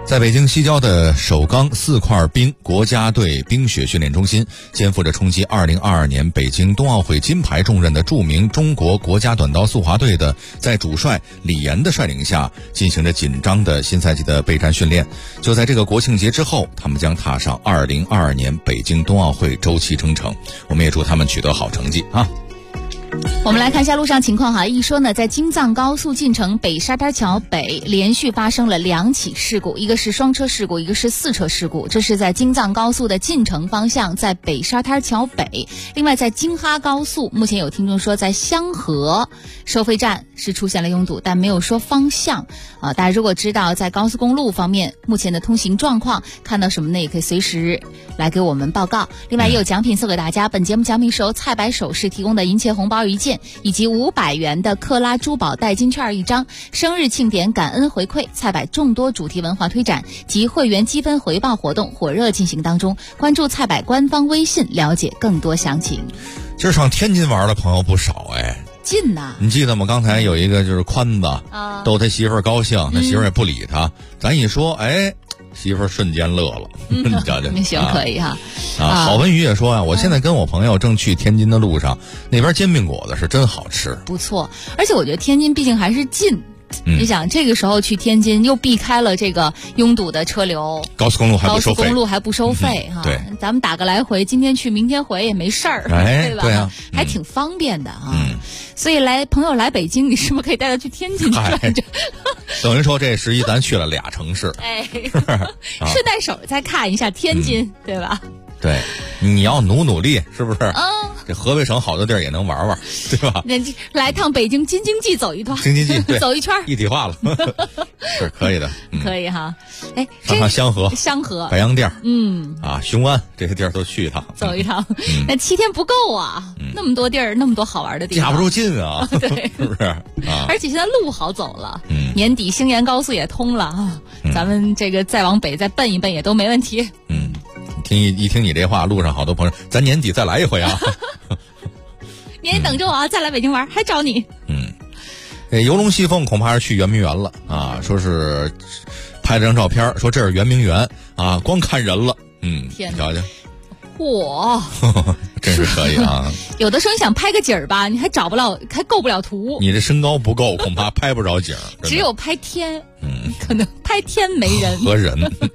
在北京西郊的首钢4块冰国家队冰雪训练中心，肩负着冲击2022年北京冬奥会金牌重任的著名中国国家短道速滑队的，在主帅李岩的率领下，进行着紧张的新赛季的备战训练。就在这个国庆节之后，他们将踏上2022年北京冬奥会周期征程。我们也祝他们取得好成绩啊！ 我们来看一下路上情况哈。一说呢，在京藏高速进城北沙滩桥北连续发生了2起事故，一个是双车事故，一个是4车事故。这是在京藏高速的进城方向，在北沙滩桥北。另外，在京哈高速，目前有听众说在香河收费站是出现了拥堵，但没有说方向大家如果知道在高速公路方面目前的通行状况，看到什么呢，也可以随时来给我们报告。另外，也有奖品送给大家，本节目奖品是由菜百首饰提供的银钱红包1件，以及500元的克拉珠宝代金券1张。生日庆典感恩回馈，菜百众多主题文化推展及会员积分回报活动火热进行当中，关注菜百官方微信了解更多详情。 今儿上天津玩的朋友不少近呐， 你记得吗？刚才有一个就是宽子逗他媳妇儿高兴，他媳妇儿也不理他，咱一说媳妇儿瞬间乐了，你瞧瞧。 行，可以哈。 郝文宇也说呀，我现在跟我朋友正去天津的路上，那边煎饼果子是真好吃， 不错。而且我觉得天津毕竟还是近。你想这个时候去天津，又避开了这个拥堵的车流， 高速公路还不收费哈。 对， 咱们打个来回，今天去明天回也没事儿，对吧？ 对啊， 还挺方便的啊。所以朋友来北京，你是不是可以带他去天津转转？ 等于说这11咱去了2城市， 顺带手再看一下天津，对吧？ 对，你要努力，是不是？这河北省好多地儿也能玩玩，对吧？ 那来趟北京京津冀走一趟， 京津冀走一圈， 一体化了，是可以的， 可以哈。 上香河、白洋淀，雄安这些地儿都去一趟， 走一趟。那7天不够啊，那么多地儿，那么多好玩的地方， 架不住劲啊， 对， 是不是？ 而且现在路好走了，年底兴延高速也通了啊，咱们这个再往北再奔一奔也都没问题。 一听你这话，路上好多朋友，咱年底再来一回啊！ 你等着我啊，再来北京玩，还找你。 游龙戏凤恐怕是去圆明园了啊！说是拍了张照片，说这是圆明园啊，光看人了。 天， 瞧瞧， 嚯， 真是可以啊！ 有的时候你想拍个景儿吧，你还够不了图。 你这身高不够，恐怕拍不着景儿。 只有拍天，可能拍天没人和人。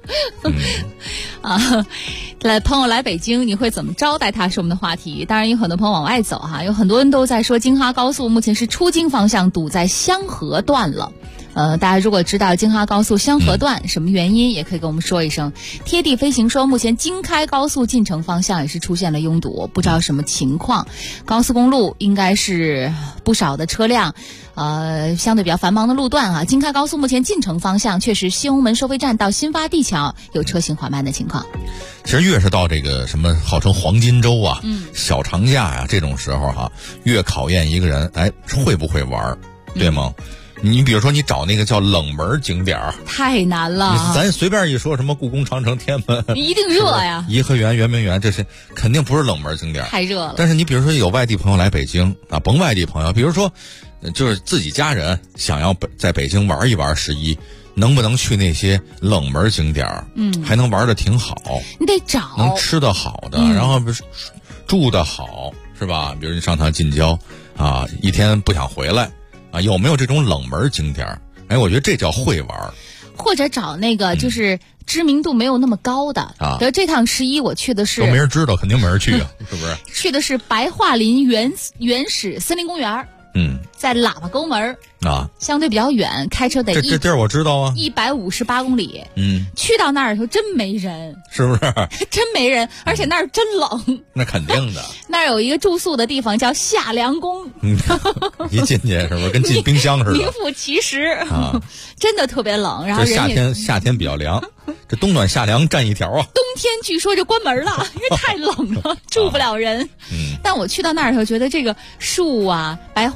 朋友来北京，你会怎么招待他？是我们的话题。当然，有很多朋友往外走哈，有很多人都在说京哈高速目前是出京方向堵在香河段了。大家如果知道京哈高速香河段什么原因，也可以跟我们说一声。贴地飞行说，目前京开高速进城方向也是出现了拥堵，不知道什么情况。高速公路应该是不少的车辆，相对比较繁忙的路段啊。京开高速目前进城方向确实西红门收费站到新发地桥有车行缓慢的情况。 其实越是到这个什么号称黄金周啊，小长假呀这种时候越考验一个人会不会玩，对吗？你比如说，你找那个叫冷门景点太难了。 咱随便一说什么故宫、长城、天安门， 你一定热呀。 颐和园、圆明园，这些肯定不是冷门景点， 太热了。 但是你比如说有外地朋友来北京啊，甭外地朋友，比如说就是自己家人想要在北京玩一玩11，能不能去那些冷门景点？还能玩的挺好。 你得找能吃的好的，然后住的好，是吧？比如你上趟近郊啊，一天不想回来。有没有这种冷门景点？我觉得这叫会玩。 或者找那个就是知名度没有那么高的比如这趟11我去的是都没人知道，肯定没人去啊，是不是？ 去的是白桦林原始森林公园，在喇叭沟门相对比较远，开车得这地儿我知道啊 ，158公里。去到那儿的时候真没人， 是不是？ 真没人，而且那儿真冷。 那肯定的。 那儿有一个住宿的地方叫夏凉宫， 一进去是不是跟进冰箱似的？ 名副其实啊，真的特别冷。然后夏天比较凉，这冬暖夏凉占一条啊。 冬天据说就关门了，因为太冷了，住不了人。但我去到那儿的时候，觉得这个树啊，白桦林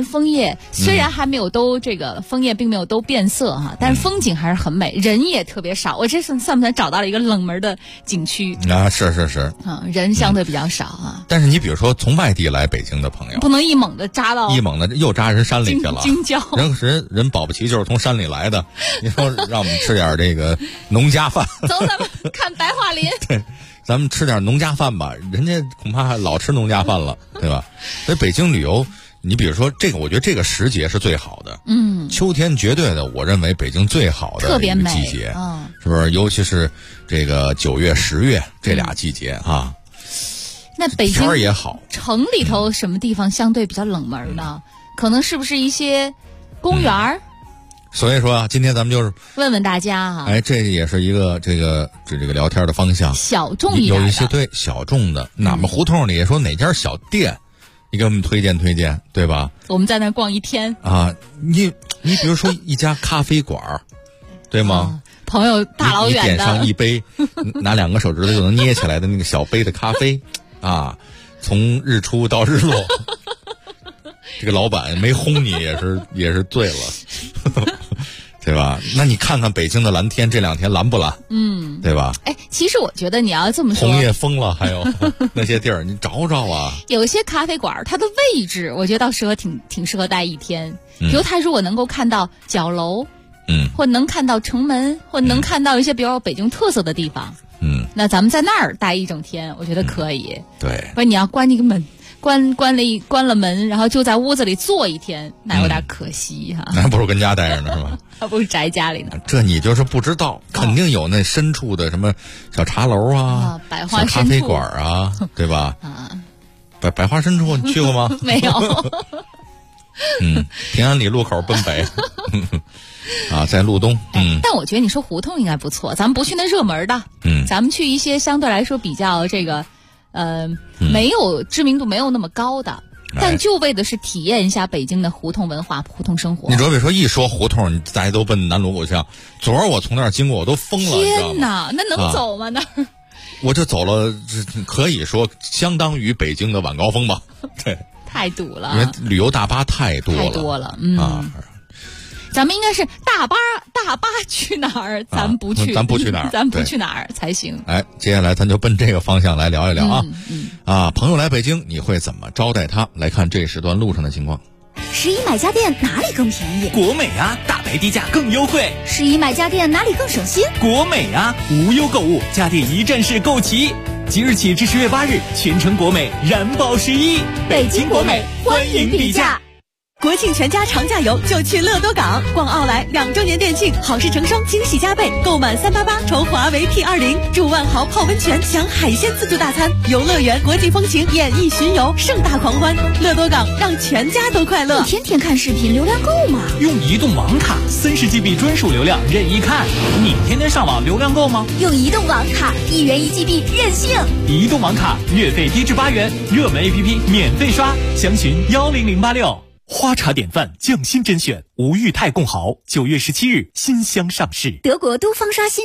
枫叶虽然还没有都这个枫叶并没有都变色哈，但是风景还是很美，人也特别少。我这算不算找到了一个冷门的景区啊？是人相对比较少啊。 但是你比如说从外地来北京的朋友， 不能一猛的扎又扎人山里去了， 京郊人保不齐就是从山里来的。你说让我们吃点这个农家饭， 走咱们看白桦林。 对，咱们吃点农家饭吧，人家恐怕老吃农家饭了，对吧？所以北京旅游，你比如说这个，我觉得这个时节是最好的。秋天绝对的，我认为北京最好的一个季节，是不是？尤其是这个9月、10月这俩季节啊。 那北京天儿也好， 城里头什么地方相对比较冷门呢？可能是不是一些公园儿？ 所以说啊，今天咱们就是问问大家哈。 这也是一个这个聊天的方向。 小众一点的， 有一些对小众的，哪么胡同里说哪家小店，你给我们推荐推荐，对吧？ 我们在那逛一天啊。你比如说一家咖啡馆，对吗？ 朋友大老远的， 你点上一杯，拿2个手指头就能捏起来的那个小杯的咖啡啊，从日出到日落。这个老板没轰你也是醉了，对吧？那你看看北京的蓝天，这2天蓝不蓝？对吧？ 其实我觉得你要这么说， 红叶枫了，还有那些地儿你找找啊。 有一些咖啡馆，它的位置我觉得倒适合挺适合待一天。比如它如果能够看到角楼，或能看到城门，或能看到一些比较北京特色的地方，那咱们在那儿待一整天，我觉得可以。 对， 不然你要关一个门。关了门，然后就在屋子里坐一天，那有点可惜哈。 那不如跟家待着呢，是吧？ 还不如宅家里呢。 这你就是不知道，肯定有那深处的什么小茶楼啊， 百花小咖啡馆啊，对吧？百花深处你去过吗？ 没有。 平安里路口奔北。在路东。 但我觉得你说胡同应该不错，咱们不去那热门的，咱们去一些相对来说比较这个。没有知名度没有那么高的，但就为的是体验一下北京的胡同文化、胡同生活。 你比如说一说胡同，大家都奔南锣鼓巷。昨儿我从那儿经过，我都疯了。 天哪，那能走吗？那儿我这走了，可以说相当于北京的晚高峰吧。对， 太堵了， 因为旅游大巴太多了。咱们应该是大巴去哪儿？咱不去哪儿？咱不去哪儿才行？ 接下来咱就奔这个方向来聊一聊啊。朋友来北京，你会怎么招待他？来看这时段路上的情况。 11买家电哪里更便宜？ 国美啊，大白低价更优惠。 11买家电哪里更省心？ 国美啊，无忧购物，家电一站式购齐。即日起至10月8日，全程国美燃爆11， 北京国美欢迎比价。 国庆全家长假游就去乐多港，逛奥莱2周年店庆，好事成双，惊喜加倍。购满388抽华为 P20，住万豪泡温泉，享海鲜自助大餐，游乐园国际风情，演艺巡游，盛大狂欢。乐多港让全家都快乐。 你天天看视频，流量够吗？ 用移动网卡，30GB 专属流量，任意看。你天天上网，流量够吗？ 用移动网卡，1元1 GB 任性。 移动网卡月费低至8元，热门 APP 免费刷，详询10086。花茶典范匠心甄选吴裕泰贡豪9月17日新箱上市。 德国都方刷新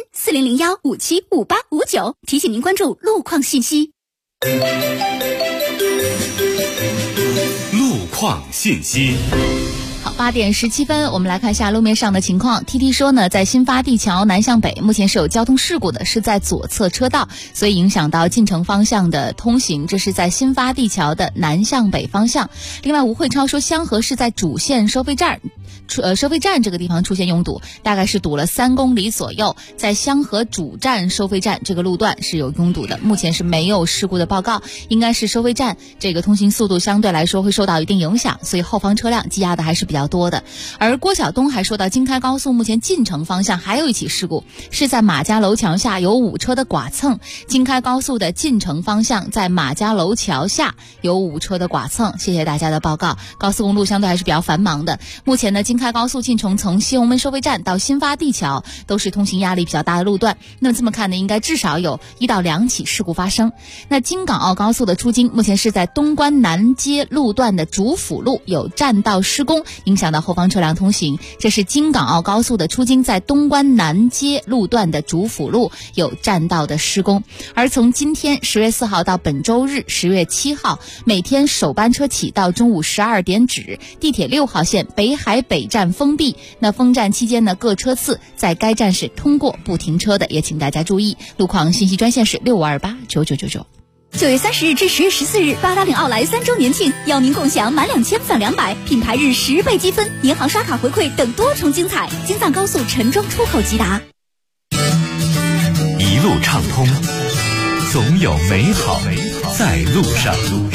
4001575859，提醒您关注路况信息。 路况信息。 好，8点17分，我们来看一下路面上的情况。TT 说呢，在新发地桥南向北，目前是有交通事故的，是在左侧车道，所以影响到进城方向的通行。这是在新发地桥的南向北方向。另外，吴慧超说，香河是在主线收费站这个地方出现拥堵，大概是堵了3公里左右，在香河主站收费站这个路段是有拥堵的，目前是没有事故的报告，应该是收费站这个通行速度相对来说会受到一定影响，所以后方车辆积压的还是比较多的。而郭晓东还说到，京开高速目前进城方向还有一起事故，是在马家楼桥下有5车的剐蹭。京开高速的进城方向在马家楼桥下有5车的剐蹭，谢谢大家的报告。高速公路相对还是比较繁忙的，目前呢京开高速进城从西红门收费站到新发地桥都是通行压力比较大的路段。那么这么看呢，应该至少有1到2起事故发生。那京港澳高速的出京目前是在东关南街路段的主辅路有占道施工，影响到后方车辆通行。这是京港澳高速的出京在东关南街路段的主辅路有占道的施工。而从今天10月4号到本周日10月7号，每天首班车起到中午12点止，地铁6号线北海北站封闭。那封站期间呢，各车次在该站是通过不停车的，也请大家注意。路况信息专线是6528999999。 9月30日至10月14日，八达岭奥莱3周年庆，邀您共享满2000返200，品牌日10倍积分，银行刷卡回馈等多重精彩。京藏高速陈庄出口即达。 一路畅通，总有美好在路上。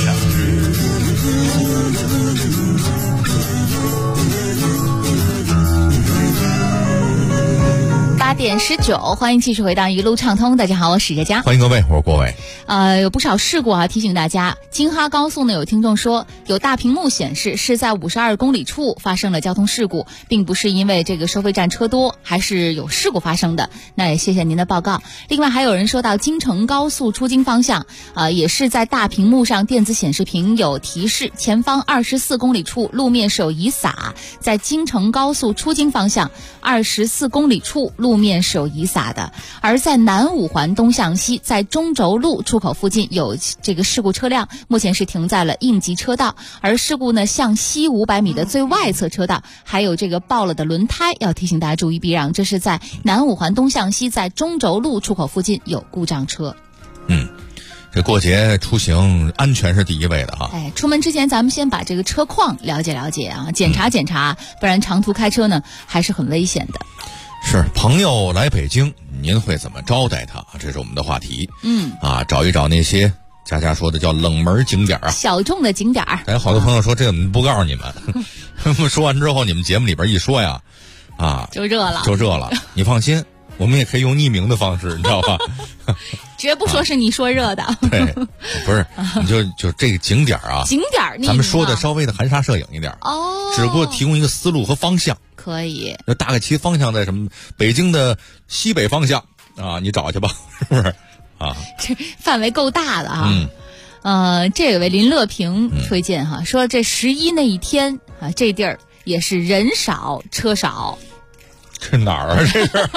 8点19，欢迎继续回到一路畅通。大家好，我是佳佳。 欢迎各位，我是郭伟。 有不少事故啊，提醒大家。京哈高速呢，有听众说有大屏幕显示是在52公里处发生了交通事故，并不是因为这个收费站车多，还是有事故发生的。那也谢谢您的报告。另外还有人说到京承高速出京方向，也是在大屏幕上电子显示屏有提示，前方24公里处路面是有遗撒，在京承高速出京方向24公里处路面是有遗撒的。而在南五环东向西，在中轴路出口附近有这个事故车辆，目前是停在了应急车道。而事故呢，向西500米的最外侧车道还有这个爆了的轮胎，要提醒大家注意避让。这是在南五环东向西，在中轴路出口附近有故障车。 这过节出行安全是第一位的哈。 出门之前咱们先把这个车况了解了解啊，检查检查，不然长途开车呢还是很危险的。 是，朋友来北京，您会怎么招待他？这是我们的话题。找一找那些佳佳说的叫冷门景点啊， 小众的景点。 好多朋友说这我们不告诉你们，说完之后你们节目里边一说呀， 就热了。 你放心，我们也可以用匿名的方式，你知道吧？ 绝不说是你说热的。 对，不是，你就这个景点啊，咱们说的稍微的含沙射影一点只不过提供一个思路和方向。 可以， 大概其方向在什么？北京的西北方向你找去吧，是不是这范围够大的这有位林乐平推荐说这11那一天这地儿也是人少车少。 这哪儿这是？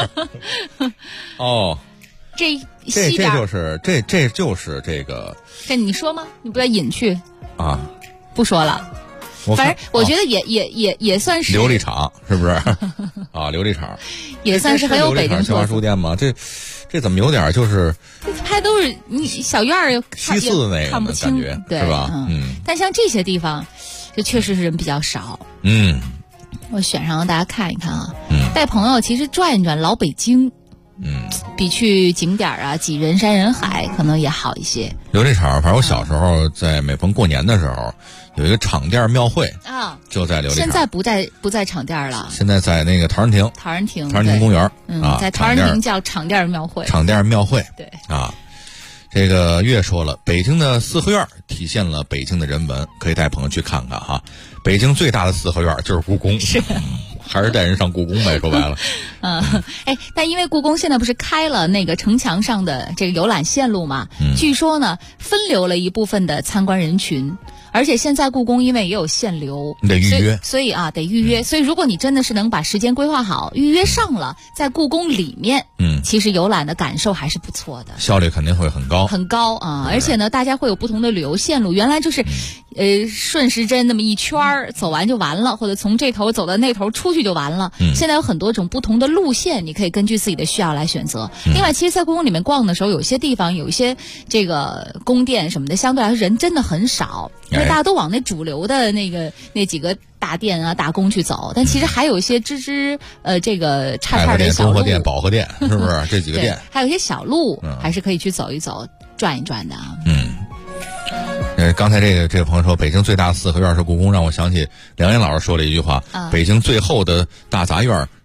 这就是这个。 这你说吗？你不要隐去不说了。反正我觉得也算是琉璃厂，是不是琉璃厂也算是很有北京新华书店吗？这怎么有点就是拍都是你小院儿虚似那个看不清， 感觉是吧？ 但像这些地方就确实是人比较少。我选上让大家看一看带朋友其实转一转老北京比去景点挤人山人海可能也好一些。 琉璃厂，反正我小时候在每逢过年的时候有一个场店庙会就在琉璃厂。 现在不在场店了， 现在在那个陶然亭公园在陶然亭叫场店庙会。 对这个月说了，北京的四合院体现了北京的人文，可以带朋友去看看哈。北京最大的四合院就是故宫， 是还是带人上故宫呗？说白了， 但因为故宫现在不是开了那个城墙上的这个游览线路嘛，据说呢分流了一部分的参观人群。而且现在故宫因为也有限流， 你得预约， 所以得预约。所以如果你真的是能把时间规划好，预约上了，在故宫里面，其实游览的感受还是不错的， 效率肯定会很高而且呢，大家会有不同的旅游线路，原来就是顺时针那么一圈走完就完了，或者从这头走到那头出去就完了。现在有很多种不同的路线，你可以根据自己的需要来选择。另外，其实在故宫里面逛的时候，有些地方有一些这个宫殿什么的，相对来说人真的很少，因为大家都往那主流的那几个大殿大宫去走，但其实还有一些这个岔的小路， 中和殿、保和殿，是不是这几个殿？ 还有一些小路，还是可以去走一走、转一转的刚才这个朋友说北京最大的四合院是故宫，让我想起梁岩老师说了一句话：北京最后的大杂院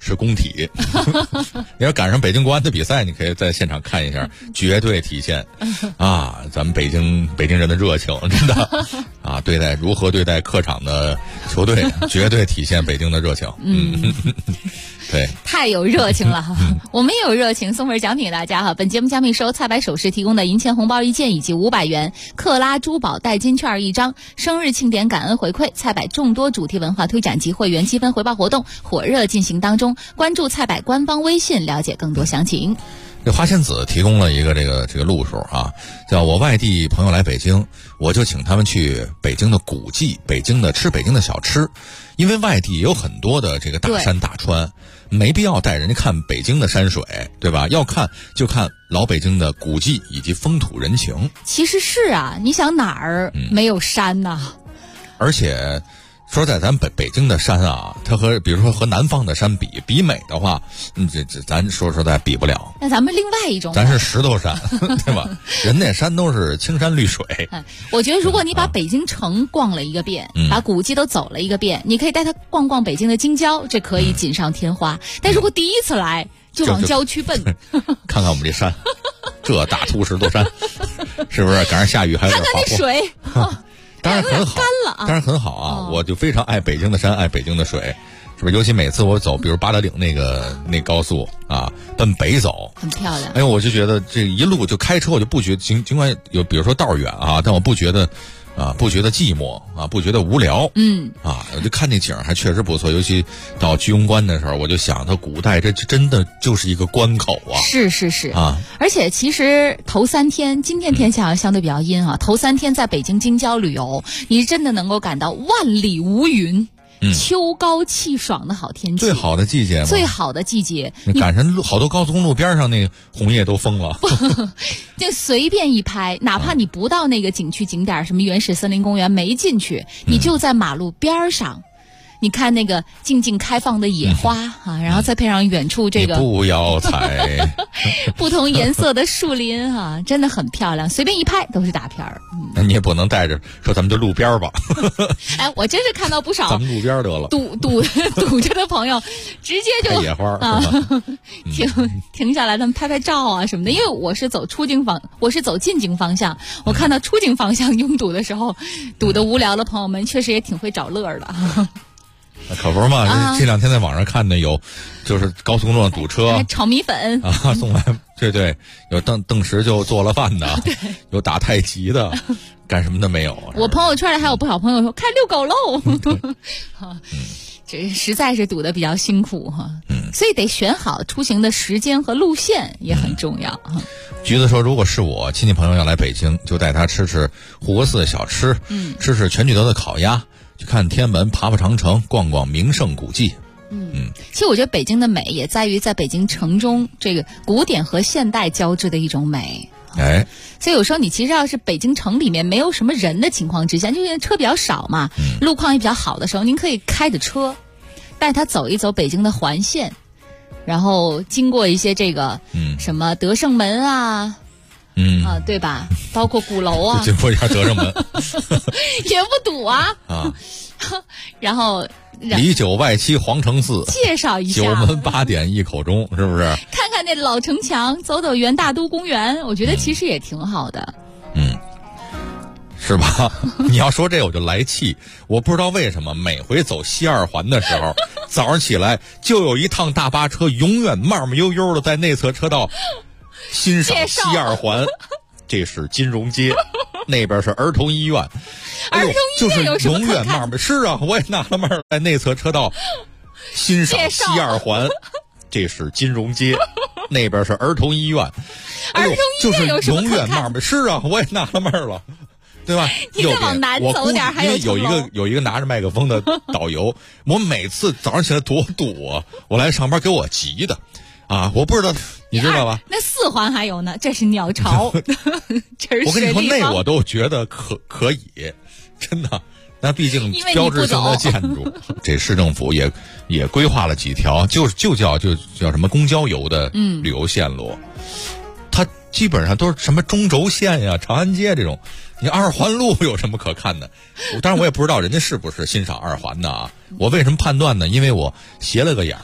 是工体。你要赶上北京国安的比赛，你可以在现场看一下，绝对体现啊，咱们北京人的热情，真的啊，如何对待客场的球队，绝对体现北京的热情。对， 太有热情了哈！我们也有热情，送份奖品给大家哈。本节目奖品是由菜百首饰提供的银钱红包1件以及500元克拉珠宝代金券1张。生日庆典感恩回馈，菜百众多主题文化推展及会员积分回报活动火热进行当中。关注菜百官方微信，了解更多详情。 这花仙子提供了一个这个路数啊，叫我外地朋友来北京，我就请他们去北京的古迹，吃北京的小吃，因为外地有很多的这个大山大川，没必要带人家看北京的山水，对吧？要看就看老北京的古迹以及风土人情。 其实是啊，你想哪儿没有山呢？ 而且说在咱北京的山啊，它比如说和南方的山比美的话，这咱说实在比不了。 那咱们另外一种， 咱是石头山，对吧？人那山都是青山绿水。 我觉得如果你把北京城逛了一个遍，把古迹都走了一个遍，你可以带他逛逛北京的京郊，这可以锦上添花。但如果第一次来就往郊区奔， 看看我们这山，这大秃石头山，是不是？赶上下雨还有点看看那水。 当然很好，当然很好啊！我就非常爱北京的山，爱北京的水，是不是？尤其每次我走，比如八达岭那高速啊，奔北走， 很漂亮。 哎呦，我就觉得这一路就开车，我就不觉尽管有，比如说道远啊，但我不觉得寂寞啊，不觉得无聊。我就看那景还确实不错，尤其到居庸关的时候，我就想，它古代这真的就是一个关口啊。 是啊，而且其实头3天，今天天气好像相对比较阴啊，头3天在北京京郊旅游，你真的能够感到万里无云。秋高气爽的好天气， 最好的季节吗？ 最好的季节， 你赶上好多高速公路边上那个红叶都封了， 就随便一拍，哪怕你不到那个景区景点，什么原始森林公园没进去，你就在马路边上。你看那个静静开放的野花啊，然后再配上远处这个你不要踩不同颜色的树林啊，真的很漂亮，随便一拍都是大片儿。 那你也不能带着说咱们就路边吧。 哎，我真是看到不少咱们路边得了堵着的朋友，直接就野花啊停下来，他们拍拍照啊什么的。因为我是走进京方向，我看到出京方向拥堵的时候，堵得无聊的朋友们确实也挺会找乐的。 可不是嘛，这2天在网上看的有，就是高速公路上堵车， 炒米粉啊，送来，对，有邓时就做了饭的，有打太极的，干什么的没有。 我朋友圈里还有不少朋友说开遛狗喽，这实在是堵得比较辛苦哈。所以得选好出行的时间和路线也很重要。 橘子说，如果是我亲戚朋友要来北京，就带他吃吃护国寺的小吃，吃吃全聚德的烤鸭，去看天安门，爬长城，逛逛名胜古迹。 其实我觉得北京的美也在于在北京城中这个古典和现代交织的一种美。所以有时候你其实要是北京城里面没有什么人的情况之下，就是车比较少嘛，路况也比较好的时候，您可以开着车带他走一走北京的环线，然后经过一些这个什么德胜门啊，对吧？包括鼓楼啊， 经过一下德胜门也不堵啊。然后里九外七皇城寺， 介绍一下九门8点一口钟，是不是？ 看看那老城墙，走走元大都公园，我觉得其实也挺好的。 是吧？你要说这我就来气，我不知道为什么每回走西2环的时候，早上起来就有一趟大巴车永远慢慢悠悠的在内侧车道欣赏西2环。这是金融街，那边是儿童医院。 儿童医院有什么可看？ 就是永远慢慢是啊，我也纳了闷儿，在内侧车道欣赏西2环。这是金融街，那边是儿童医院。 儿童医院有什么可看？ 就是永远慢慢是啊，我也纳了闷儿了。对吧？ 你再往南走点，还有一个拿着麦克风的导游，我每次早上起来多堵啊！我来上班给我急的，啊！我不知道，你知道吧？ 那4环还有呢，这是鸟巢，这是我跟你说，那我都觉得可以，真的。那毕竟标志性的建筑，这市政府也规划了几条，就叫什么公交游的旅游线路，它基本上都是什么中轴线呀、长安街这种。你2环路有什么可看的？当然我也不知道人家是不是欣赏2环的啊。我为什么判断呢？因为我斜了个眼儿，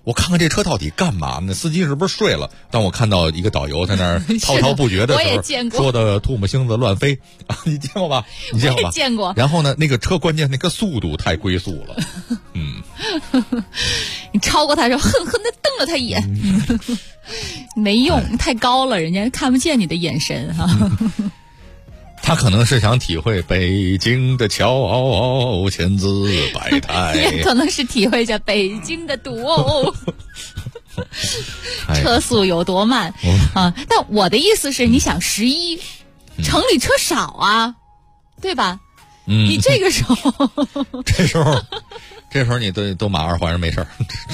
我看看这车到底干嘛呢？司机是不是睡了？当我看到一个导游在那儿滔滔不绝的时候，说的唾沫星子乱飞啊，你见过吧？你见过吧？ 见过。 然后呢，那个车关键那个速度太龟速了， 你超过他的时候，恨恨的瞪了他一眼，没用，太高了，人家看不见你的眼神哈。 他可能是想体会北京的骄傲，千姿百态， 也可能是体会一下北京的堵哦。车速有多慢啊？但我的意思是，你想11，城里车少啊，对吧？你这个时候， 这时候你都马二环上没事儿。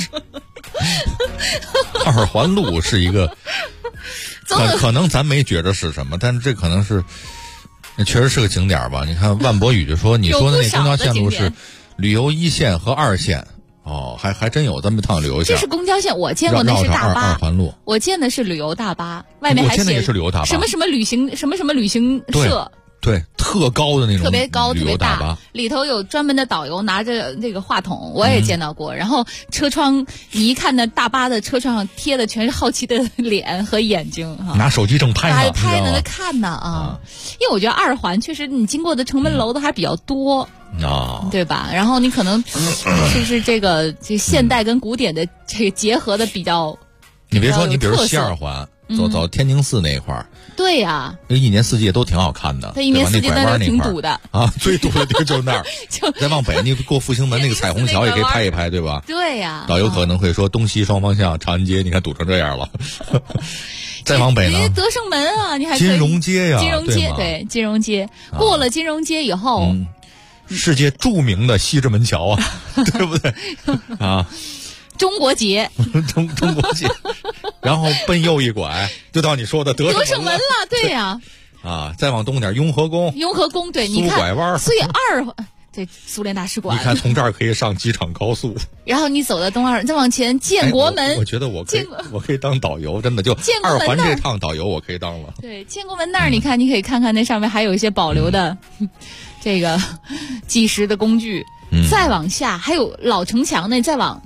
二环路是一个，可能咱没觉着是什么，但是这可能是。那确实是个景点吧？你看万博宇就说，你说的那公交线路是旅游1线和2线哦，还真有这么一趟旅游线。 这是公交线，我见过那是大巴。 二环路， 我见的是旅游大巴，外面还写是旅游大巴， 什么什么旅行社。 对，特高的那种， 特别高，特别大， 里头有专门的导游拿着那个话筒，我也见到过。然后车窗，你一看那大巴的车窗上贴的全是好奇的脸和眼睛， 拿手机正拍呢， 拍呢，看呢啊。因为我觉得二环确实你经过的城门楼都还比较多对吧？然后你可能就是这现代跟古典的这个结合的比较。 你别说，你比如西二环。走天宁寺那一块儿， 对呀， 一年四季都挺好看的。 它一年四季在那挺堵的啊，最堵的地儿就是那儿。再往北，你过复兴门那个彩虹桥也可以拍一拍，对吧？ 对呀。 导游可能会说东西双方向，长安街你看堵成这样了。再往北呢？ 德胜门啊，你还金融街呀， 金融街对金融街，过了金融街以后， 世界著名的西直门桥啊，对不对啊？ 中国结， 中国结，然后奔右一拐，就到你说的德胜门了，对呀。 啊，再往东点，雍和宫， 对，你看苏拐弯， 所以对苏联大使馆， 你看从这儿可以上机场高速。 然后你走到东二，再往前建国门， 我觉得我可以当导游，真的就二环这趟导游我可以当了。 对，建国门那儿你看，你可以看看那上面还有一些保留的这个计时的工具。再往下还有老城墙那，再往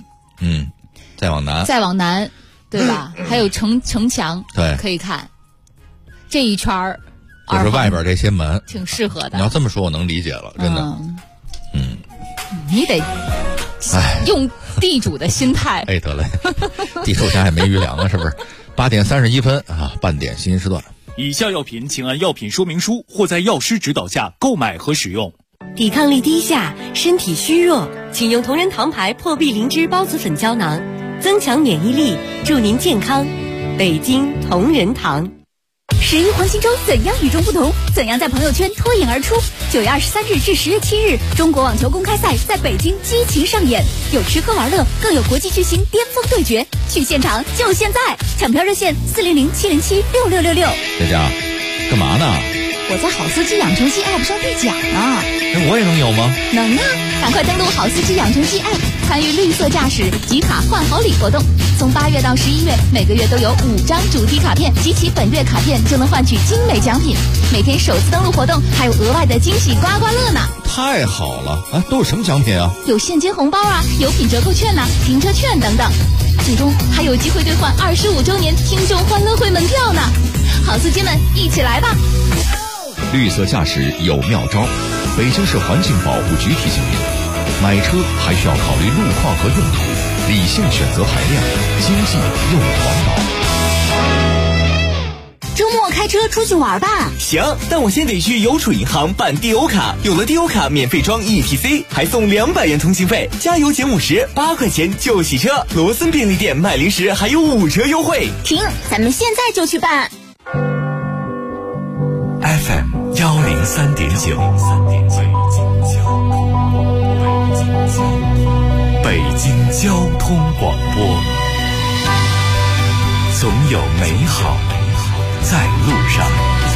南，对吧？还有城墙， 对， 可以看这一圈儿， 就是外边这些门， 挺适合的。 你要这么说，我能理解了，真的。 你得用地主的心态。 哎，得嘞，地头下也没余粮啊，是不是？8点31分啊，半点新时段。 以下药品请按药品说明书或在药师指导下购买和使用。 抵抗力低下，身体虚弱，请用同仁堂牌破壁灵芝孢子粉胶囊，增强免疫力，祝您健康。北京同仁堂。 11黄金周怎样与众不同？怎样在朋友圈脱颖而出？9月23日至10月7日，中国网球公开赛在北京激情上演，有吃喝玩乐，更有国际巨星巅峰对决。去现场就现在！抢票热线400-707-6666。 佳佳，干嘛呢？ 我在好司机养成系 App 上兑奖呢。 那我也能有吗？ 能啊！赶快登录好司机养成系 App， 参与绿色驾驶集卡换好礼活动。从8月到11月，每个月都有5张主题卡片，集齐本月卡片就能换取精美奖品。每天首次登录活动还有额外的惊喜刮刮乐呢！ 太好了啊！都有什么奖品啊？ 有现金红包啊，有品折扣券呐，停车券等等。最终还有机会兑换25周年听众欢乐会门票呢！好司机们，一起来吧！ 绿色驾驶有妙招，北京市环境保护局提醒您：买车还需要考虑路况和用途，理性选择排量，经济又环保。 周末开车出去玩吧。 行，但我先得去邮储银行办地欧卡，有了地欧卡免费装 ETC， 还送200元通信费，加油减50，8块钱就洗车。罗森便利店卖零食还有5折优惠。 停，咱们现在就去办。 FM 103.9，北京交通广播，总有美好在路上。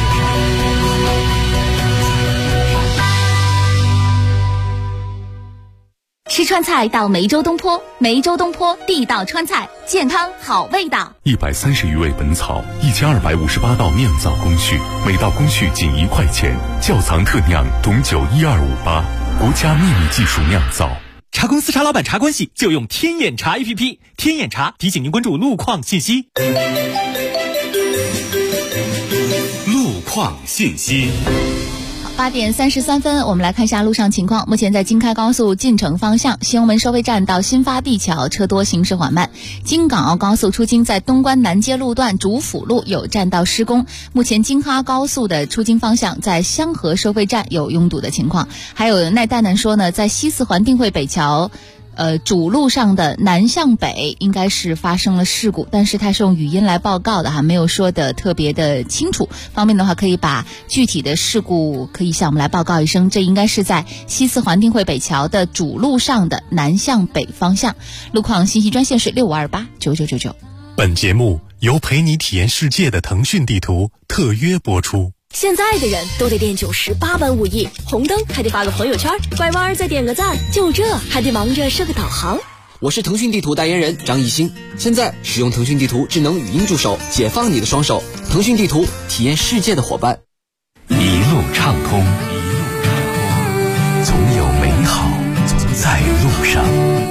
吃川菜到梅州东坡，梅州东坡地道川菜，健康好味道。 130余味本草，1258道酿造工序，每道工序仅1块钱，窖藏特酿董酒12588，国家秘密技术酿造。 茶公司茶老板茶关系就用天眼茶 APP， 天眼茶提醒您关注路况信息。 路况信息。 8点33分，我们来看一下路上情况。目前在京开高速进城方向，西红门收费站到新发地桥车多，行驶缓慢。京港澳高速出京在东关南街路段主辅路有占道施工。目前京哈高速的出京方向在香河收费站有拥堵的情况。还有耐蛋男说呢，在西四环定慧北桥主路上的南向北应该是发生了事故，但是它是用语音来报告的哈，没有说的特别的清楚。方便的话可以把具体的事故可以向我们来报告一声。这应该是在西四环定慧北桥的主路上的南向北方向。路况信息专线是6528999999。 本节目由陪你体验世界的腾讯地图特约播出。 现在的人都得练98般武艺，红灯还得发个朋友圈，拐弯再点个赞，就这还得忙着设个导航。 我是腾讯地图代言人张艺兴，现在使用腾讯地图智能语音助手，解放你的双手。腾讯地图，体验世界的伙伴。 一路畅通，总有美好在路上。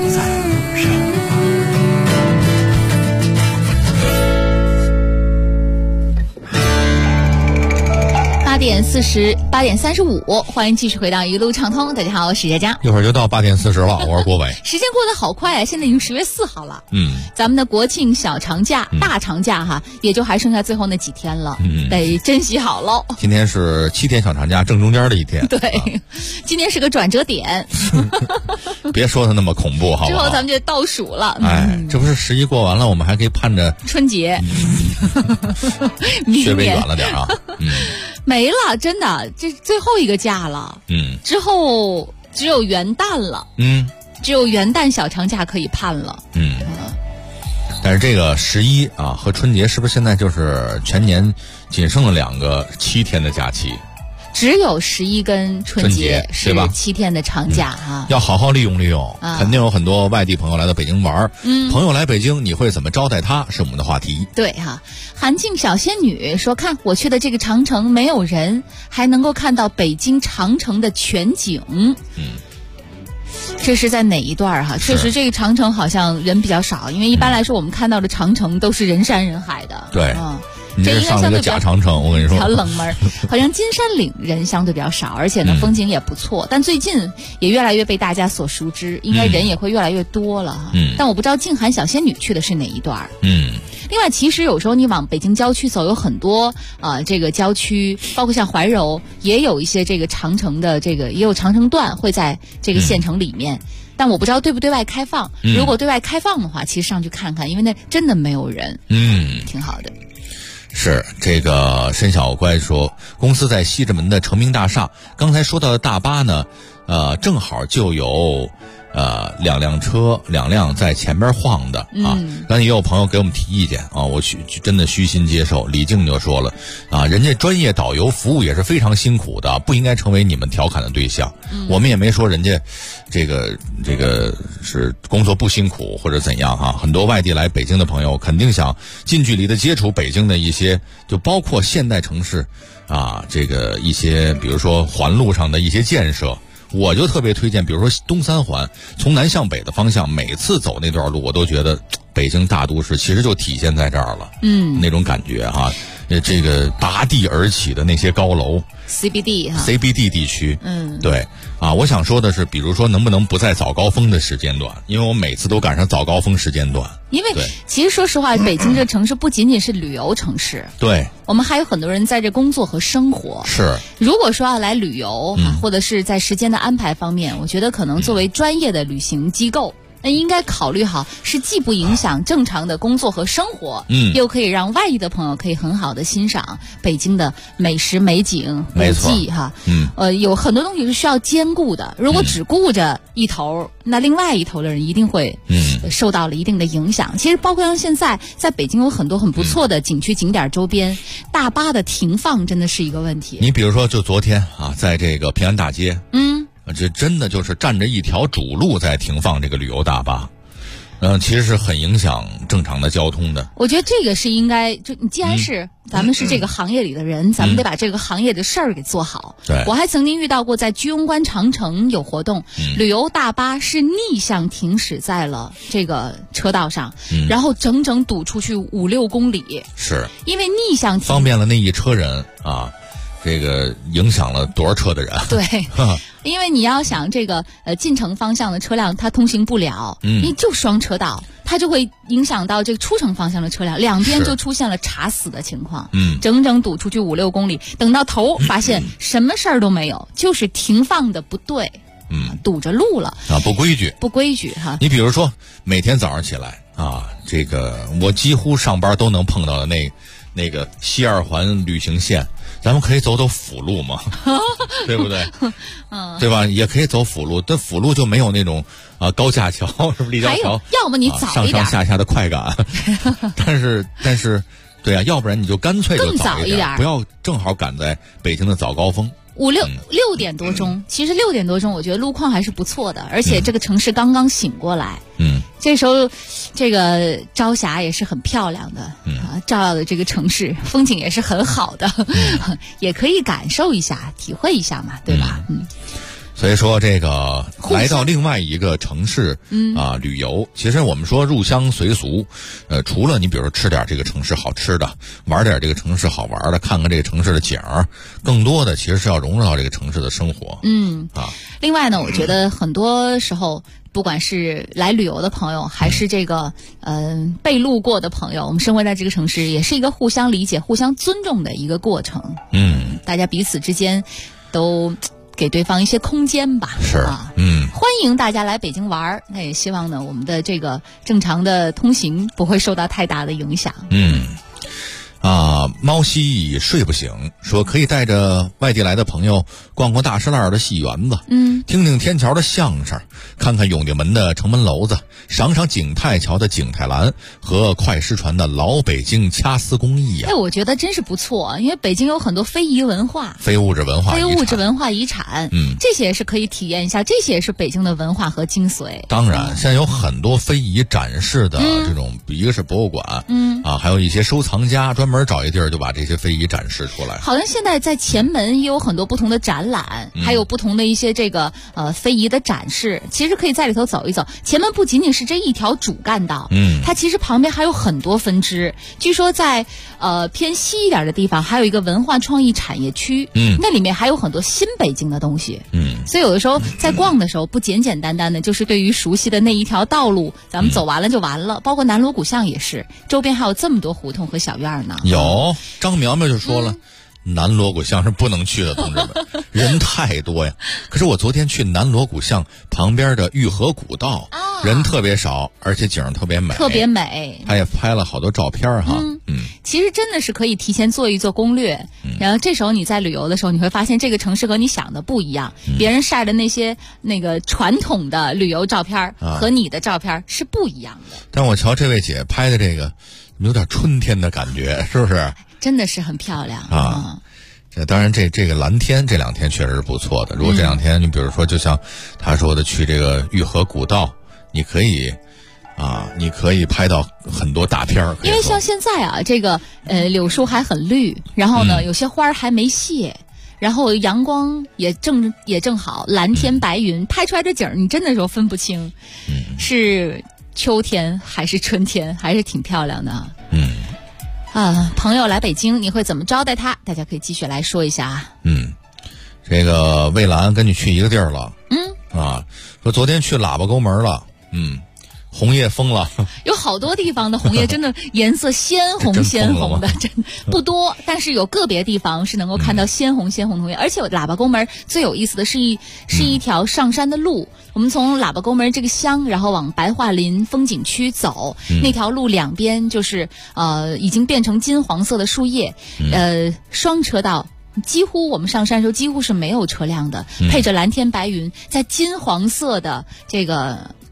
8点35，欢迎继续回到一路畅通。大家好，我是佳佳。 一会儿就到8点40了，我是郭伟。 时间过得好快啊，现在已经10月4号了。咱们的国庆小长假、大长假哈，也就还剩下最后那几天了，得珍惜好喽。 今天是7天小长假正中间的一天。 对，今天是个转折点。 别说它那么恐怖，好不好？ 之后咱们就倒数了。 这不是11过完了，我们还可以盼着春节。 稍微远了点啊。 没了，真的，这最后一个假了。之后只有元旦了。只有元旦小长假可以盼了。 但是这个11啊和春节是不是现在就是全年仅剩了2个7天的假期？ 只有11跟春节是7天的长假哈， 要好好利用利用。肯定有很多外地朋友来到北京玩，朋友来北京你会怎么招待他，是我们的话题。 对哈，韩静小仙女说，看我去的这个长城没有人，还能够看到北京长城的全景。这是在哪一段哈？确实这个长城好像人比较少，因为一般来说我们看到的长城都是人山人海的。 对。你这上了一个假长城，我跟你说， 比较冷门。好像金山岭人相对比较少，而且呢风景也不错，但最近也越来越被大家所熟知，应该人也会越来越多了。但我不知道静涵小仙女去的是哪一段。另外，其实有时候你往北京郊区走，有很多这个郊区，包括像怀柔，也有一些这个长城的也有长城段会在这个县城里面。但我不知道对不对外开放。如果对外开放的话，其实上去看看，因为那真的没有人。挺好的。 是这个申小乖说，公司在西直门的成名大厦。刚才说到的大巴呢，正好就有2辆车，2辆在前边晃的啊。刚才也有朋友给我们提意见啊，我真的虚心接受。李静就说了啊，人家专业导游服务也是非常辛苦的，不应该成为你们调侃的对象。我们也没说人家这个是工作不辛苦或者怎样哈。很多外地来北京的朋友肯定想近距离的接触北京的一些，就包括现代城市啊，这个一些比如说环路上的一些建设。我就特别推荐，比如说东三环从南向北的方向，每次走那段路我都觉得北京大都市其实就体现在这儿了。那种感觉哈，这个拔地而起的那些高楼 CBD 地区。对啊，我想说的是，比如说能不能不在早高峰的时间段，因为我每次都赶上早高峰时间段。 因为其实说实话，北京这城市不仅仅是旅游城市， 对， 我们还有很多人在这工作和生活。 是， 如果说要来旅游，或者是在时间的安排方面，我觉得可能作为专业的旅行机构，那应该考虑好，是既不影响正常的工作和生活，又可以让外地的朋友可以很好的欣赏北京的美食美景古迹哈。有很多东西是需要兼顾的，如果只顾着一头，那另外一头的人一定会受到了一定的影响。其实包括像现在在北京有很多很不错的景区景点周边，大巴的停放真的是一个问题。 你比如说就昨天啊，在这个平安大街，这真的就是占着一条主路在停放这个旅游大巴。 其实是很影响正常的交通的。 我觉得这个是应该，就你既然是咱们是这个行业里的人，咱们得把这个行业的事儿给做好。 对， 我还曾经遇到过在居庸关长城有活动，旅游大巴是逆向停驶在了这个车道上，然后整整堵出去5-6公里。 是， 因为逆向停方便了那一车人啊。这个影响了多少车的人？ 对，因为你要想这个进城方向的车辆它通行不了，你就双车道，它就会影响到这个出城方向的车辆，两边就出现了查死的情况，整整堵出去5-6公里，等到头发现什么事儿都没有，就是停放的不对，堵着路了啊，不规矩哈。 你比如说每天早上起来啊，这个我几乎上班都能碰到的那个西二环旅行线。咱们可以走辅路嘛，对不对？对吧？也可以走辅路，但辅路就没有那种高架桥，是不是立交桥？ 要么你早一点， 上上下下的快感。但是，对啊，要不然你就干脆就早一点，不要正好赶在北京的早高峰。 6点多钟，其实6点多钟，我觉得路况还是不错的，而且这个城市刚刚醒过来。这时候，这个朝霞也是很漂亮的，照耀的这个城市风景也是很好的，也可以感受一下、体会一下嘛，对吧？ 所以说这个来到另外一个城市旅游，其实我们说入乡随俗，除了你比如说吃点这个城市好吃的，玩点这个城市好玩的，看看这个城市的景儿，更多的其实是要融入到这个城市的生活。 另外呢，我觉得很多时候不管是来旅游的朋友，还是这个被路过的朋友，我们生活在这个城市，也是一个互相理解、互相尊重的一个过程。大家彼此之间都给对方一些空间吧。 是欢迎大家来北京玩，那也希望呢我们的这个正常的通行不会受到太大的影响。 猫蜥睡不醒说可以带着外地来的朋友逛逛大栅栏的戏园子，听听天桥的相声，看看永定门的城门楼子，赏赏景泰桥的景泰蓝和快失传的老北京掐丝工艺我觉得真是不错，因为北京有很多非遗文化、 非物质文化遗产，这些是可以体验一下，这些也是北京的文化和精髓。 当然，现在有很多非遗展示的这种，一个是博物馆，还有一些收藏家专门找一地儿就把这些非遗展示出来。 好像现在在前门也有很多不同的展览，还有不同的一些这个非遗的展示，其实可以在里头走一走。前门不仅仅是这一条主干道，它其实旁边还有很多分支。据说在偏西一点的地方还有一个文化创意产业区，那里面还有很多新北京的东西。所以有的时候在逛的时候不简简单单的就是对于熟悉的那一条道路咱们走完了就完了，包括南锣鼓巷也是，周边还有这么多胡同和小院呢。 有张苗苗就说了，南锣鼓巷是不能去的，同志们，人太多呀。可是我昨天去南锣鼓巷旁边的玉河古道，人特别少，而且景特别美，他也拍了好多照片哈。 其实真的是可以提前做一做攻略，然后这时候你在旅游的时候，你会发现这个城市和你想的不一样，别人晒的那个传统的旅游照片和你的照片是不一样的。 但我瞧这位姐拍的这个有点春天的感觉，是不是？ 真的是很漂亮当然这个蓝天这2天确实是不错的。如果这2天你比如说就像他说的去这个玉河古道，你可以拍到很多大片儿。 因为像现在这个柳树还很绿，然后呢有些花还没谢，然后阳光也正好，蓝天白云，拍出来的景儿你真的说分不清是秋天还是春天，还是挺漂亮的。朋友来北京你会怎么招待他？大家可以继续来说一下。 这个蔚蓝跟你去一个地儿了。说昨天去喇叭沟门了。红叶疯了， 有好多地方的红叶真的颜色鲜红的，真不多，但是有个别地方是能够看到鲜红的红叶。而且喇叭沟门最有意思的是一条上山的路，我们从喇叭沟门这个乡，然后往白桦林风景区走，那条路两边就是已经变成金黄色的树叶，双车道。几乎我们上山的时候几乎是没有车辆的，配着蓝天白云，在金黄色的这个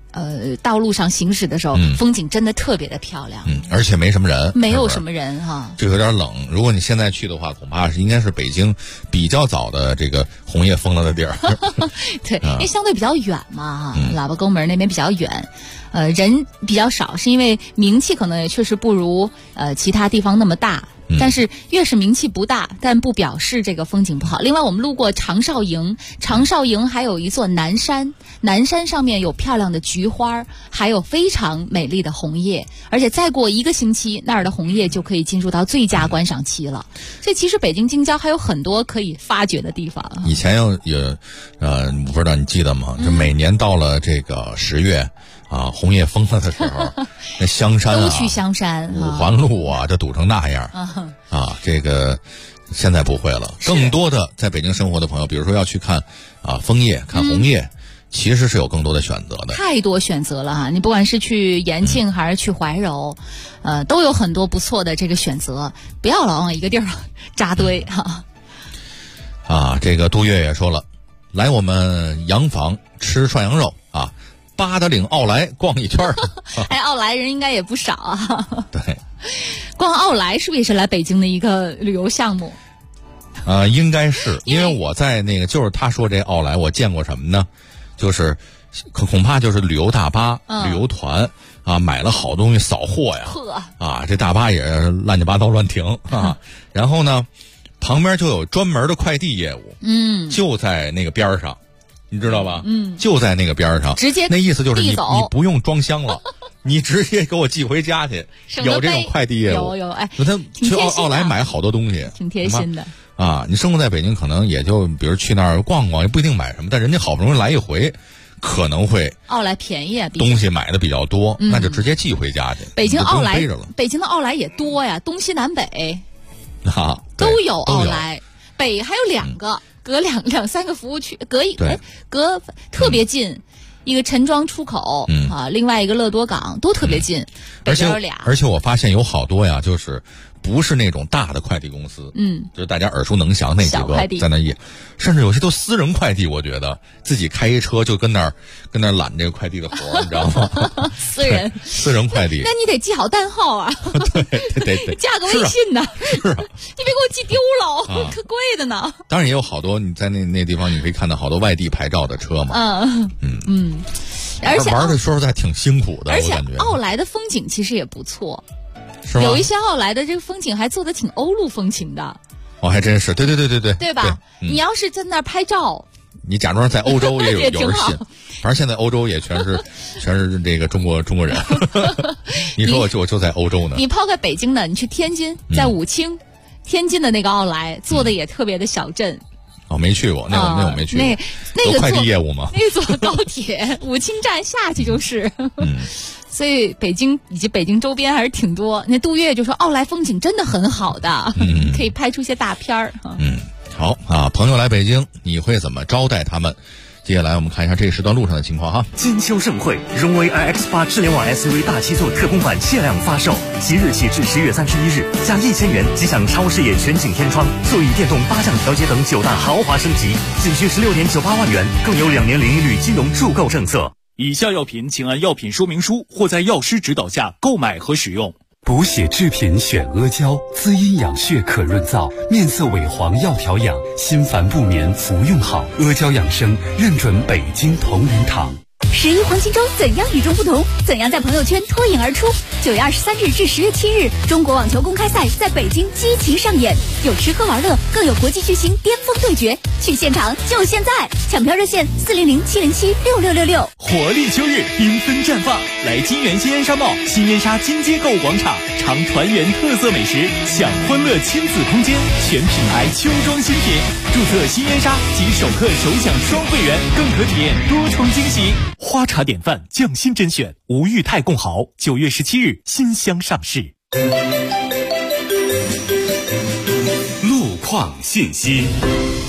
道路上行驶的时候，风景真的特别的漂亮。 而且没什么人， 没有什么人哈， 就有点冷。如果你现在去的话，恐怕应该是北京比较早的这个红叶封了的地儿。 对，因为相对比较远嘛，喇叭沟门那边比较远。人比较少，是因为名气可能也确实不如其他地方那么大。但是越是名气不大，但不表示这个风景不好。另外我们路过长少营，长少营还有一座南山，南山上面有漂亮的菊花，还有非常美丽的红叶，而且再过1个星期，那儿的红叶就可以进入到最佳观赏期了。所以其实北京近郊还有很多可以发掘的地方。 以前有不知道你记得吗？就每年到了这个10月啊，红叶封了的时候，那香山都去香山， 五环路啊，就堵成那样啊。这个现在不会了。更多的在北京生活的朋友，比如说要去看枫叶、看红叶，其实是有更多的选择的。 太多选择了哈！你不管是去延庆还是去怀柔，都有很多不错的这个选择。不要老往一个地儿扎堆哈。 这个杜月也说了，来我们洋房吃涮羊肉啊。八达岭奥莱逛一圈奥莱人应该也不少啊。 对， 逛奥莱是不是也是来北京的一个旅游项目？ 应该是，因为我在那个就是他说这奥莱，我见过什么呢？就是恐怕就是旅游大巴、旅游团啊，买了好东西扫货呀。这大巴也是乱七八糟乱停啊。然后呢，旁边就有专门的快递业务，就在那个边上。你知道吧？就在那个边上， 直接那意思就是你不用装箱了，你直接给我寄回家去。有这种快递业务， 有哎， 他去奥莱买好多东西， 挺贴心的啊。你生活在北京，可能也就比如去那儿逛逛，也不一定买什么，但人家好不容易来一回，可能会奥莱便宜啊， 东西买的比较多，那就直接寄回家去。 北京奥莱， 背着了。 北京的奥莱也多呀，东西南北都有奥莱，北还有2个。隔两三个服务区，隔特别近，一个陈庄出口另外一个乐多港都特别近，北边有俩。 而且我发现有好多呀，就是不是那种大的快递公司，就是大家耳熟能详那几个在那甚至有些都私人快递，我觉得自己开一车就跟那儿揽这个快递的活，你知道吗？ 私人快递， 那你得记好单号啊， 对， 加个微信呢， 是啊， 你别给我寄丢了，可贵的呢。 当然也有好多你在那地方你可以看到好多外地牌照的车嘛， 而且玩的时候还挺辛苦的， 而且我感觉奥莱的风景其实也不错。 有一些奥莱的这个风景还做得挺欧陆风情的， 还真是，对吧？你要是在那儿拍照， 你假装在欧洲也有人信，反正现在欧洲也全是这个中国人。你说我就在欧洲呢。 你抛开北京的，你去天津，在武清，天津的那个奥莱做的也特别的小镇。 没去过，那我没去过。 那个快递业务吗？ 那坐高铁武清站下去就是。所以北京以及北京周边还是挺多。那杜月就说奥莱风景真的很好的，可以拍出些大片儿。 好啊，朋友来北京，你会怎么招待他们？接下来我们看一下这时段路上的情况哈。 金秋盛会，荣威 iX8 智联网 SUV 大七座特供版限量发售，即日起至10月31日，加1000元即享超视野全景天窗、座椅电动8项调节等9大豪华升级，仅需16.98万元，更有2年0利率金融助购政策。 以下药品请按药品说明书或在药师指导下购买和使用。 补血制品选阿胶，滋阴养血可润燥，面色萎黄要调养，心烦不眠服用好。阿胶养生认准北京同仁堂。 11黄金周怎样与众不同？怎样在朋友圈脱颖而出？9月23日至10月7日，中国网球公开赛在北京激情上演，有吃喝玩乐，更有国际巨星巅峰对决。去现场就现在！抢票热线400-707-6666。 活力秋日，缤纷绽放，来金源新烟纱贸、新烟纱金街购物广场，尝团圆特色美食，享欢乐亲子空间，全品牌秋装新品。注册新烟纱及首客首享双会员，更可体验多重惊喜。 花茶典范匠心甄选，吴裕泰共豪，9月17日新箱上市。 路况信息。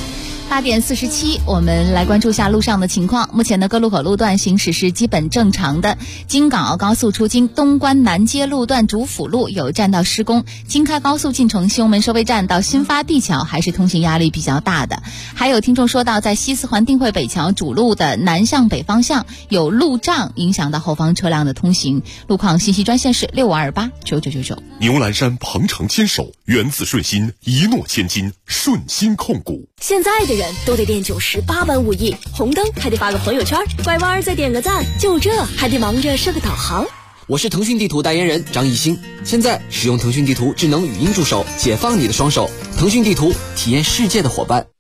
8点47，我们来关注下路上的情况。目前的各路口路段行驶是基本正常的。京港澳高速出京东关南街路段主辅路有占道施工，京开高速进城西红门收费站到新发地桥还是通行压力比较大的。还有听众说到，在西四环定慧北桥主路的南向北方向有路障，影响到后方车辆的通行。路况信息专线是65289999。 牛栏山鹏程牵手，源自顺心，一诺千金，顺心控股。 现在的人都得练90、8般武艺，红灯还得发个朋友圈，拐弯再点个赞，就这还得忙着设个导航。 我是腾讯地图代言人张艺兴，现在使用腾讯地图智能语音助手，解放你的双手。腾讯地图，体验世界的伙伴。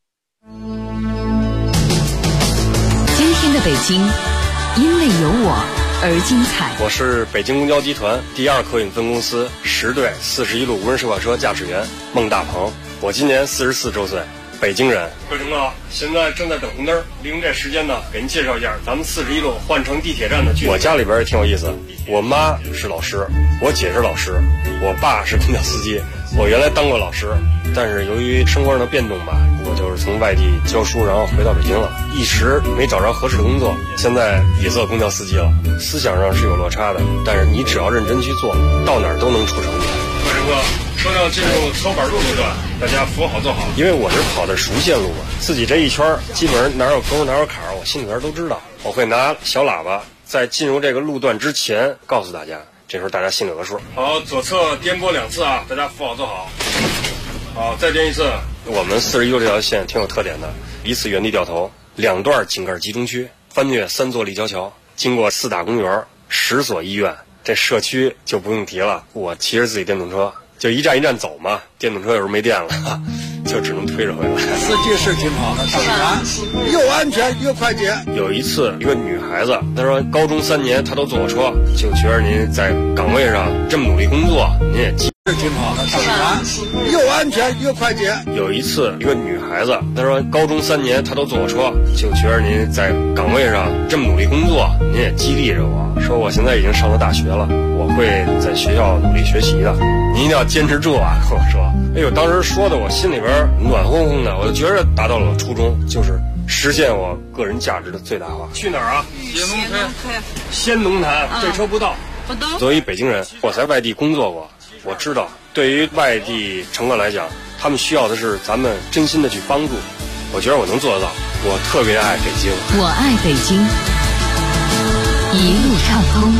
今天的北京，因为有我而精彩。 我是北京公交集团第2客运分公司10队41路无人售票车驾驶员孟大鹏，我今年44周岁，北京人。贵乘客现在正在等红灯，利用这时间呢，给您介绍一下咱们41路换乘地铁站的距离。我家里边也挺有意思，我妈是老师，我姐是老师，我爸是公交司机。我原来当过老师，但是由于生活上的变动吧，我就是从外地教书，然后回到北京了，一时没找着合适的工作，现在也做公交司机了。思想上是有落差的，但是你只要认真去做，到哪儿都能出成绩。贵乘客，车辆进入草板路路段，大家扶好坐好。因为我是跑的熟线路嘛，自己这一圈基本上哪有沟哪有坎儿，我心里边都知道。我会拿小喇叭在进入这个路段之前告诉大家，这时候大家心里有个数。好，左侧颠簸2次啊，大家扶好坐好。好，再颠1次。我们41路这条线挺有特点的，一次原地掉头，2段井盖集中区，翻越3座立交桥，经过4大公园、10所医院，这社区就不用提了。我骑着自己电动车，就一站一站走嘛，电动车有时候没电了，就只能推着回来。 司机是挺好的，当然又安全又快捷。 有一次，一个女孩子，她说高中3年她都坐过车，就觉得您在岗位上这么努力工作，您也是挺好的，当然又安全又快捷。 有一次，一个女孩子，她说高中3年她都坐过车，就觉得您在岗位上这么努力工作，您也激励着我，说我现在已经上了大学了，我会在学校努力学习的，您一定要坚持住啊！跟我说，哎呦，当时说的我心里边暖烘烘的，我就觉得达到了我初衷，就是实现我个人价值的最大化。去哪儿啊？先农坛，这车不到。作为北京人，我在外地工作过，我知道对于外地乘客来讲，他们需要的是咱们真心的去帮助。我觉得我能做得到，我特别爱北京。 我爱北京，一路畅通。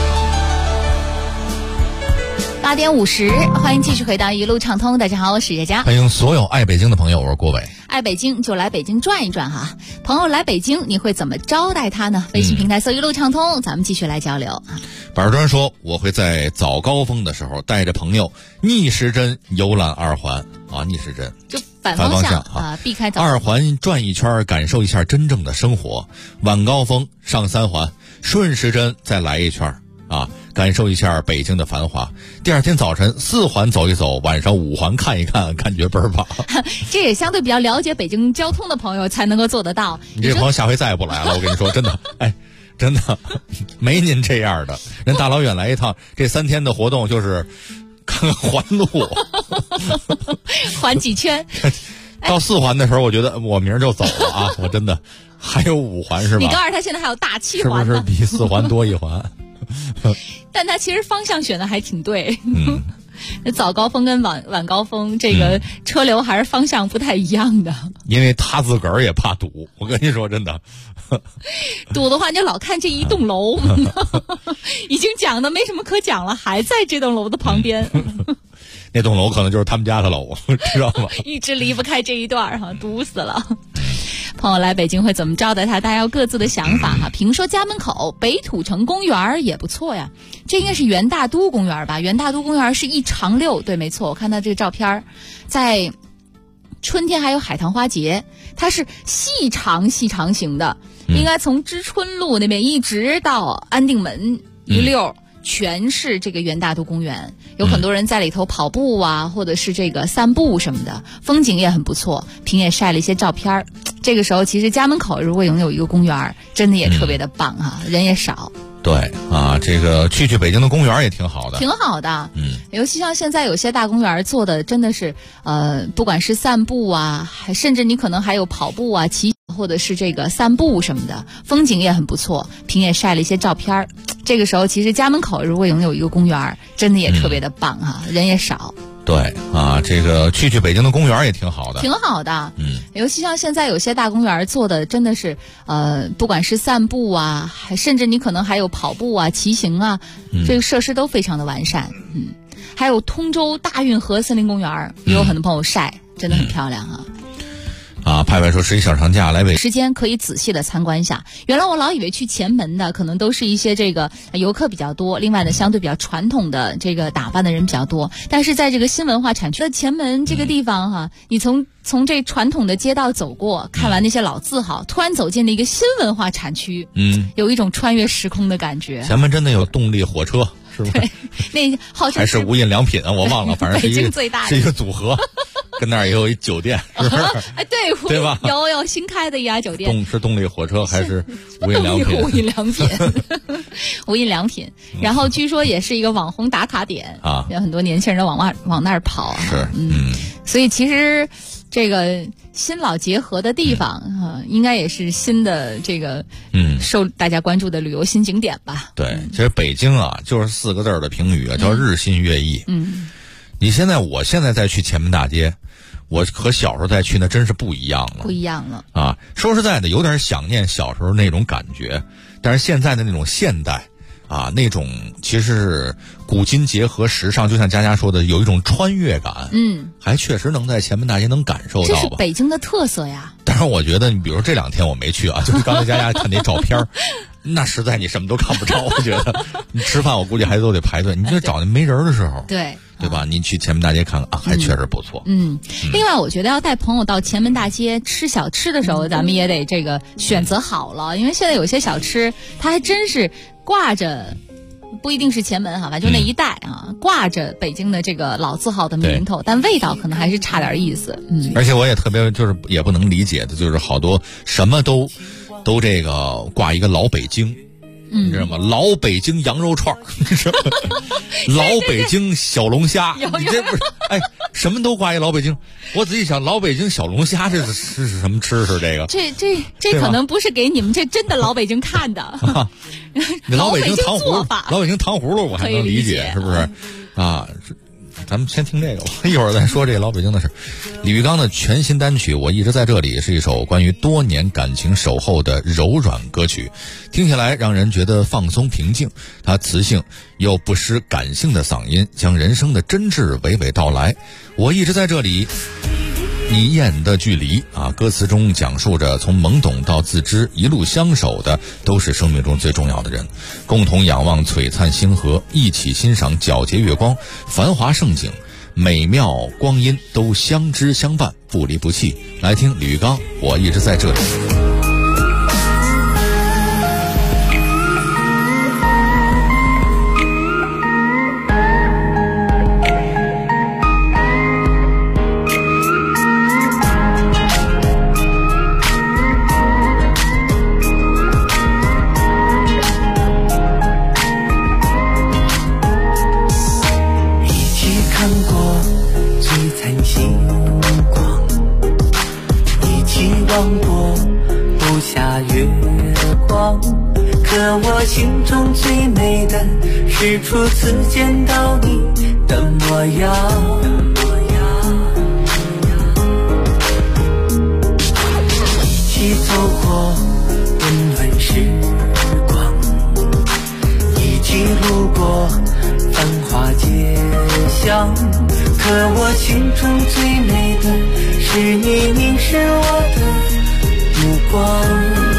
8点50，欢迎继续回到一路畅通。大家好，我是佳佳。 欢迎所有爱北京的朋友，我是郭伟。 爱北京就来北京转一转哈。朋友来北京，你会怎么招待他呢？微信平台搜一路畅通，咱们继续来交流。 板砖说，我会在早高峰的时候带着朋友逆时针游览2环啊，逆时针就反方向啊，避开早 2环转一圈，感受一下真正的生活。晚高峰上3环，顺时针再来一圈啊，感受一下北京的繁华。第2天早晨4环走一走，晚上5环看一看，感觉倍儿棒。 这也相对比较了解北京交通的朋友才能够做得到。 你这朋友下回再也不来了，我跟你说，真的，哎，真的没您这样的。人大老远来一趟，这3天的活动就是看看环路， 环几圈。 到4环的时候，我觉得我明儿就走了啊！我真的还有5环是吧？ 你告诉他现在还有大7环呢， 是不是比4环多1环？ 但他其实方向选的还挺对。早高峰跟晚高峰这个车流还是方向不太一样的。 因为他自个儿也怕堵，我跟你说真的。 堵的话你就老看这一栋楼，已经讲的没什么可讲了，还在这栋楼的旁边。 那栋楼可能就是他们家的楼，知道吗？ 一直离不开这一段哈，堵死了。朋友来北京会怎么招待他？大家有各自的想法哈。评说家门口北土城公园也不错呀，这应该是元大都公园吧？元大都公园是1长6，对，没错，我看到这个照片，在春天还有海棠花节，它是细长型的，应该从知春路那边一直到安定门一溜。全是这个元大都公园，有很多人在里头跑步啊，或者是这个散步什么的，风景也很不错。平也晒了一些照片。这个时候其实家门口如果拥有一个公园，真的也特别的棒啊，人也少。 对啊，这个去北京的公园也挺好的， 挺好的。尤其像现在有些大公园做的真的是，不管是散步啊，甚至你可能还有跑步啊、骑或者是这个散步什么的，风景也很不错。平也晒了一些照片，这个时候其实家门口如果拥有一个公园，真的也特别的棒哈，人也少。 对啊，这个去北京的公园也挺好的， 挺好的。尤其像现在有些大公园做的真的是，不管是散步啊，甚至你可能还有跑步啊、骑行啊，这个设施都非常的完善。还有通州大运河森林公园，也有很多朋友晒，真的很漂亮啊。 派派说11小长假来北时间可以仔细的参观一下。原来我老以为去前门的可能都是一些这个游客比较多，另外呢相对比较传统的这个打扮的人比较多，但是在这个新文化产区的前门这个地方哈，你从这传统的街道走过，看完那些老字号，突然走进了一个新文化产区，有一种穿越时空的感觉。 前门真的有动力火车是吧？ 对，那号称还是无印良品啊，我忘了，反正是一个组合。跟那儿也有一酒店，是不是？对吧？ 有新开的一家酒店。 是动力火车还是无印良品？ 无印良品，无印良品。然后据说也是一个网红打卡点啊，有很多年轻人往那儿跑。 是， 所以其实这个新老结合的地方应该也是新的这个受大家关注的旅游新景点吧。 对，其实北京啊，就是4个字的评语啊，叫日新月异。我现在再去前门大街，我和小时候再去那真是不一样了。 不一样了啊！说实在的，有点想念小时候那种感觉，但是现在的那种现代啊，那种其实是古今结合时尚，就像佳佳说的，有一种穿越感。还确实能在前门大街能感受到吧。 这是北京的特色呀。 当然，我觉得你比如说这2天我没去啊，就是刚才佳佳看那照片那实在你什么都看不着。我觉得你吃饭我估计还都得排队，你就找那没人的时候。对吧？你去前门大街看看啊，还确实不错。 另外我觉得要带朋友到前门大街吃小吃的时候，咱们也得这个选择好了，因为现在有些小吃它还真是挂着，不一定是前门哈，反正就那一带啊，挂着北京的这个老字号的名头，但味道可能还是差点意思。 而且我也特别就是也不能理解的，就是好多什么都这个挂一个老北京。你知道吗？老北京羊肉串老北京小龙虾，你这不是什么都挂一老北京。我仔细想，老北京小龙虾这是什么吃食？这个这可能不是给你们这真的老北京看的。 老北京糖葫芦我还能理解，是不是？咱们先听这个吧，一会儿再说这个老北京的事。李玉刚的全新单曲《我一直在这里》是一首关于多年感情守候的柔软歌曲，听起来让人觉得放松平静。他磁性又不失感性的嗓音，将人生的真挚娓娓道来。我一直在这里，你一眼的距离啊，歌词中讲述着从懵懂到自知，一路相守的都是生命中最重要的人，共同仰望璀璨星河，一起欣赏皎洁月光，繁华盛景，美妙光阴都相知相伴，不离不弃。来听李玉刚，我一直在这里。 心中最美的是初次见到你的模样，一起走过温暖时光，一起路过繁华街巷，可我心中最美的是你凝视我的目光。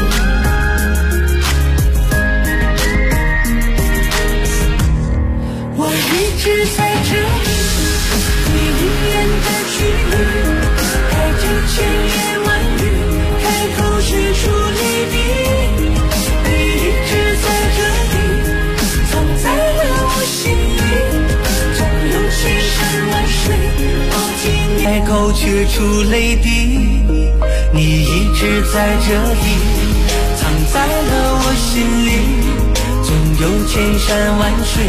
一直在这里，你一眼的距离，带着千言万语，开口说出泪滴。你一直在这里，藏在了我心里，总有千山万水抱紧你。开口却出泪滴，你一直在这里，藏在了我心里，总有千山万水。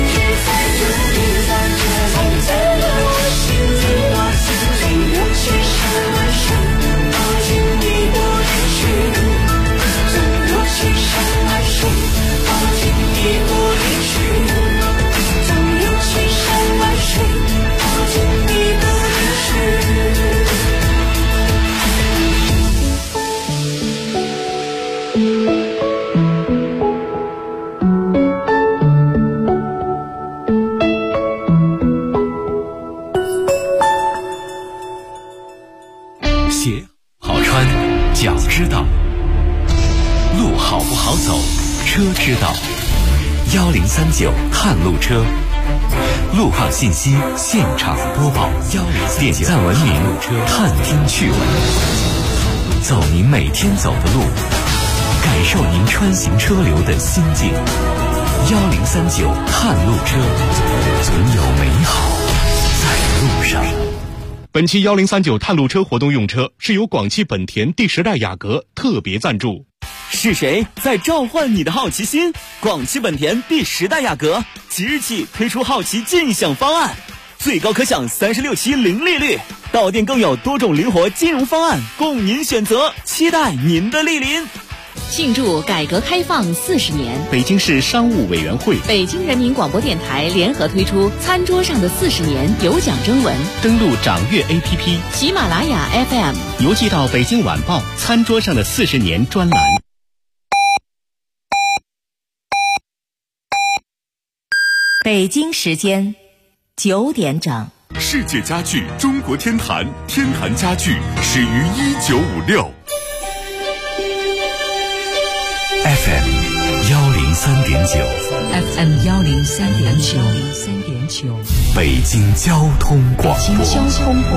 鞋好穿，脚知道；路好不好走，车知道。1039探路车，路况信息现场播报，点赞文明，探听趣闻，走您每天走的路，感受您穿行车流的心境。1039探路车，总有美好在路上。 本期1039探路车活动用车是由广汽本田第10代雅阁特别赞助。 是谁在召唤你的好奇心？广汽本田第10代雅阁即日起推出好奇尽享方案，最高可享36期零利率，到店更有多种灵活金融方案供您选择，期待您的莅临。 庆祝改革开放40年， 北京市商务委员会、 北京人民广播电台联合推出餐桌上的40年有奖征文， 登录掌阅 APP、 喜马拉雅 FM， 邮寄到北京晚报餐桌上的40年专栏。 北京时间9点整。 世界家具中国天坛，天坛家具始于1956。 FM 103.9 FM 103.9， 北京交通广播， 北京交通广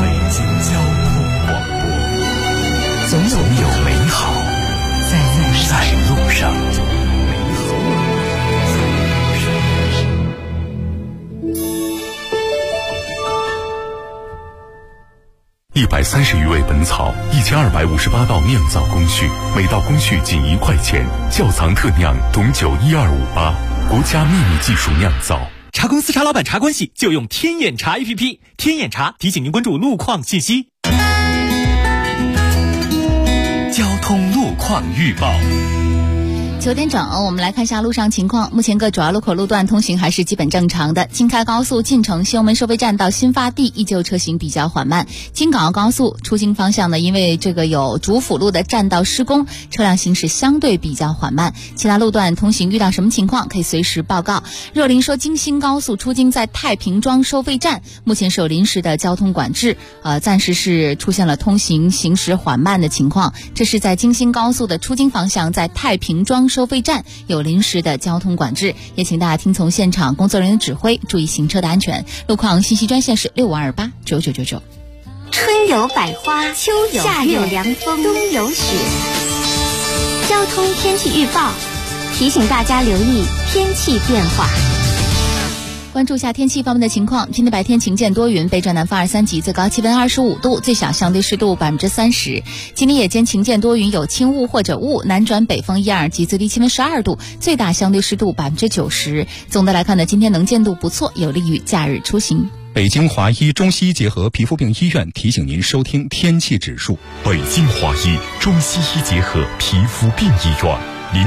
播， 总有美好在路上。130余味本草，1258道酿造工序，每道工序仅1块钱。窖藏特酿董酒12588，国家秘密技术酿造。 茶公司茶老板茶关系就用天眼茶 APP， 天眼茶提醒您关注路况信息。 交通路况预报。 9点整，我们来看一下路上情况。目前各主要路口路段通行还是基本正常的。京开高速进城西红门收费站到新发地依旧车行比较缓慢。京港澳高速出京方向呢，因为这个有主辅路的占道施工，车辆行驶相对比较缓慢。其他路段通行遇到什么情况可以随时报告。若林说京新高速出京在太平庄收费站目前是有临时的交通管制，暂时是出现了通行行驶缓慢的情况。这是在京新高速的出京方向在太平庄收费站有临时的交通管制，也请大家听从现场工作人员指挥，注意行车的安全。路况信息专线是6528999999。 春有百花，秋有夏有凉风，冬有雪。交通天气预报提醒大家留意天气变化。 关注下天气方面的情况。今天白天晴间多云，北转南风2、3级，最高气温25度，最小相对湿度30%。今天夜间晴间多云，有轻雾或者雾，南转北风1、2级，最低气温12度，最大相对湿度90%。总的来看呢，今天能见度不错，有利于假日出行。 北京华医中西医结合皮肤病医院提醒您收听天气指数。 北京华医中西医结合皮肤病医院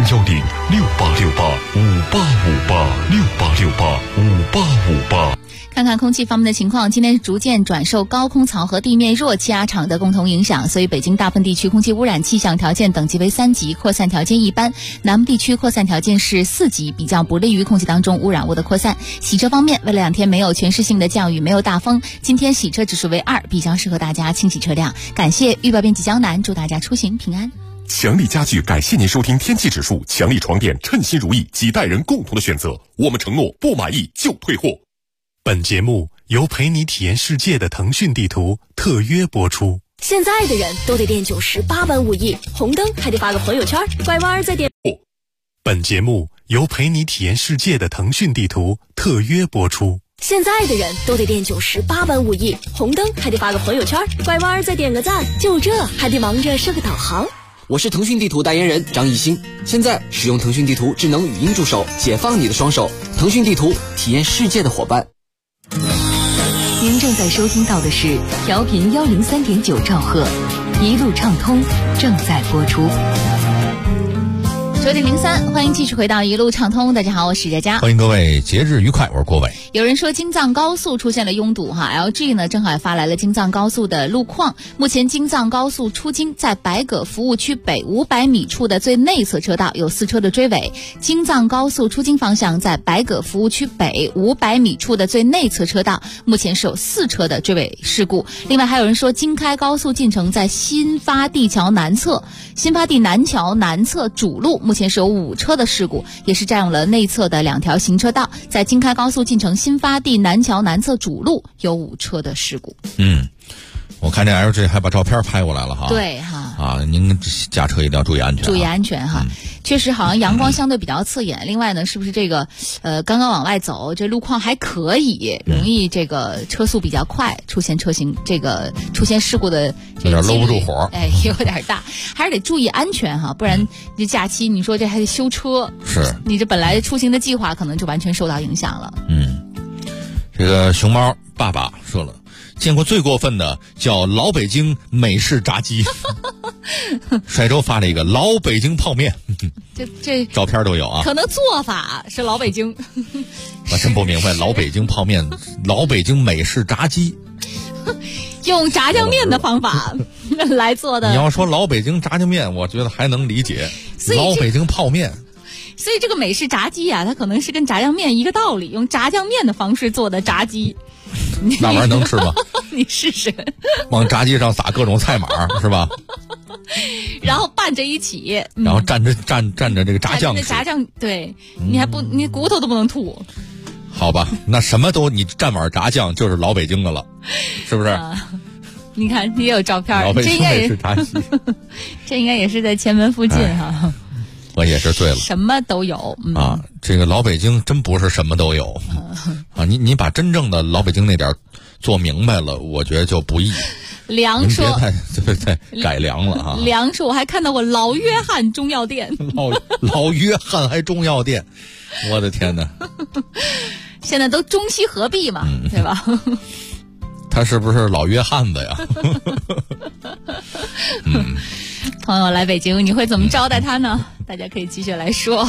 ，0106868585858 看看空气方面的情况，今天逐渐转受高空槽和地面弱气压场的共同影响，所以北京大部分地区空气污染气象条件等级为3级，扩散条件一般。南部地区扩散条件是4级，比较不利于空气当中污染物的扩散。洗车方面，为了2天没有全市性的降雨，没有大风，今天洗车指数为2，比较适合大家清洗车辆。感谢预报编辑江南，祝大家出行平安。 强力家具感谢您收听天气指数，强力床垫称心如意，几代人共同的选择，我们承诺不满意就退货。 本节目由陪你体验世界的腾讯地图特约播出。 现在的人都得练98般武艺，红灯还得发个朋友圈，拐弯再点。 本节目由陪你体验世界的腾讯地图特约播出。 现在的人都得练98般武艺，红灯还得发个朋友圈，拐弯再点个赞，就这还得忙着设个导航。 我是腾讯地图代言人张艺兴。现在使用腾讯地图智能语音助手，解放你的双手。腾讯地图，体验世界的伙伴。 您正在收听到的是调频103.9兆赫，一路畅通正在播出。 9点03，欢迎继续回到一路畅通。大家好，我是佳佳， 欢迎各位节日愉快，我是郭伟。 有人说京藏高速出现了拥堵LG 呢正好也发来了京藏高速的路况。目前京藏高速出京在白葛服务区北500米处的最内侧车道有4车的追尾。京藏高速出京方向在白葛服务区北500米处的最内侧车道目前是有4车的追尾事故。另外还有人说京开高速进城在新发地桥南侧主路目前是有5车的事故，也是占用了内侧的2条行车道。在京开高速进城新发地南桥南侧主路有5车的事故。 我看这 LG 还把照片拍过来了哈。 对哈。 您驾车一定要注意安全。 注意安全哈。确实好像阳光相对比较刺眼。另外呢，是不是这个刚刚往外走，这路况还可以，容易这个车速比较快，出现事故的这个有点搂不住火， 有点大，还是得注意安全哈，不然这假期你说这还得修车， 是你这本来出行的计划可能就完全受到影响了。 这个熊猫爸爸说了，见过最过分的叫老北京美式炸鸡。帅州发了一个老北京泡面， 这照片都有啊。 可能做法是老北京。 我真不明白老北京泡面，老北京美式炸鸡， 用炸酱面的方法来做的。 你要说老北京炸酱面，我觉得还能理解。老北京泡面。 所以这个美式炸鸡它可能是跟炸酱面一个道理，用炸酱面的方式做的炸鸡。 那玩意儿能吃吗？ 你试试。 往炸鸡上撒各种菜码是吧？ 然后拌着一起， 然后蘸着这个炸酱吃。 炸酱，对，你骨头都不能吐。 好吧，那什么都你蘸碗炸酱就是老北京的了，是不是？ 你看你也有照片， 老北京美式炸鸡， 这应该也是在前门附近哈。 我也是醉了， 什么都有这个老北京真不是什么都有你把真正的老北京那点做明白了，我觉得就不易。 梁说别再改良了哈。 梁说我还看到过老约翰中药店， 老约翰还中药店，我的天哪！ 现在都中西合璧嘛，对吧？ 他是不是老约翰的呀？ 朋友来北京，你会怎么招待他呢？大家可以继续来说。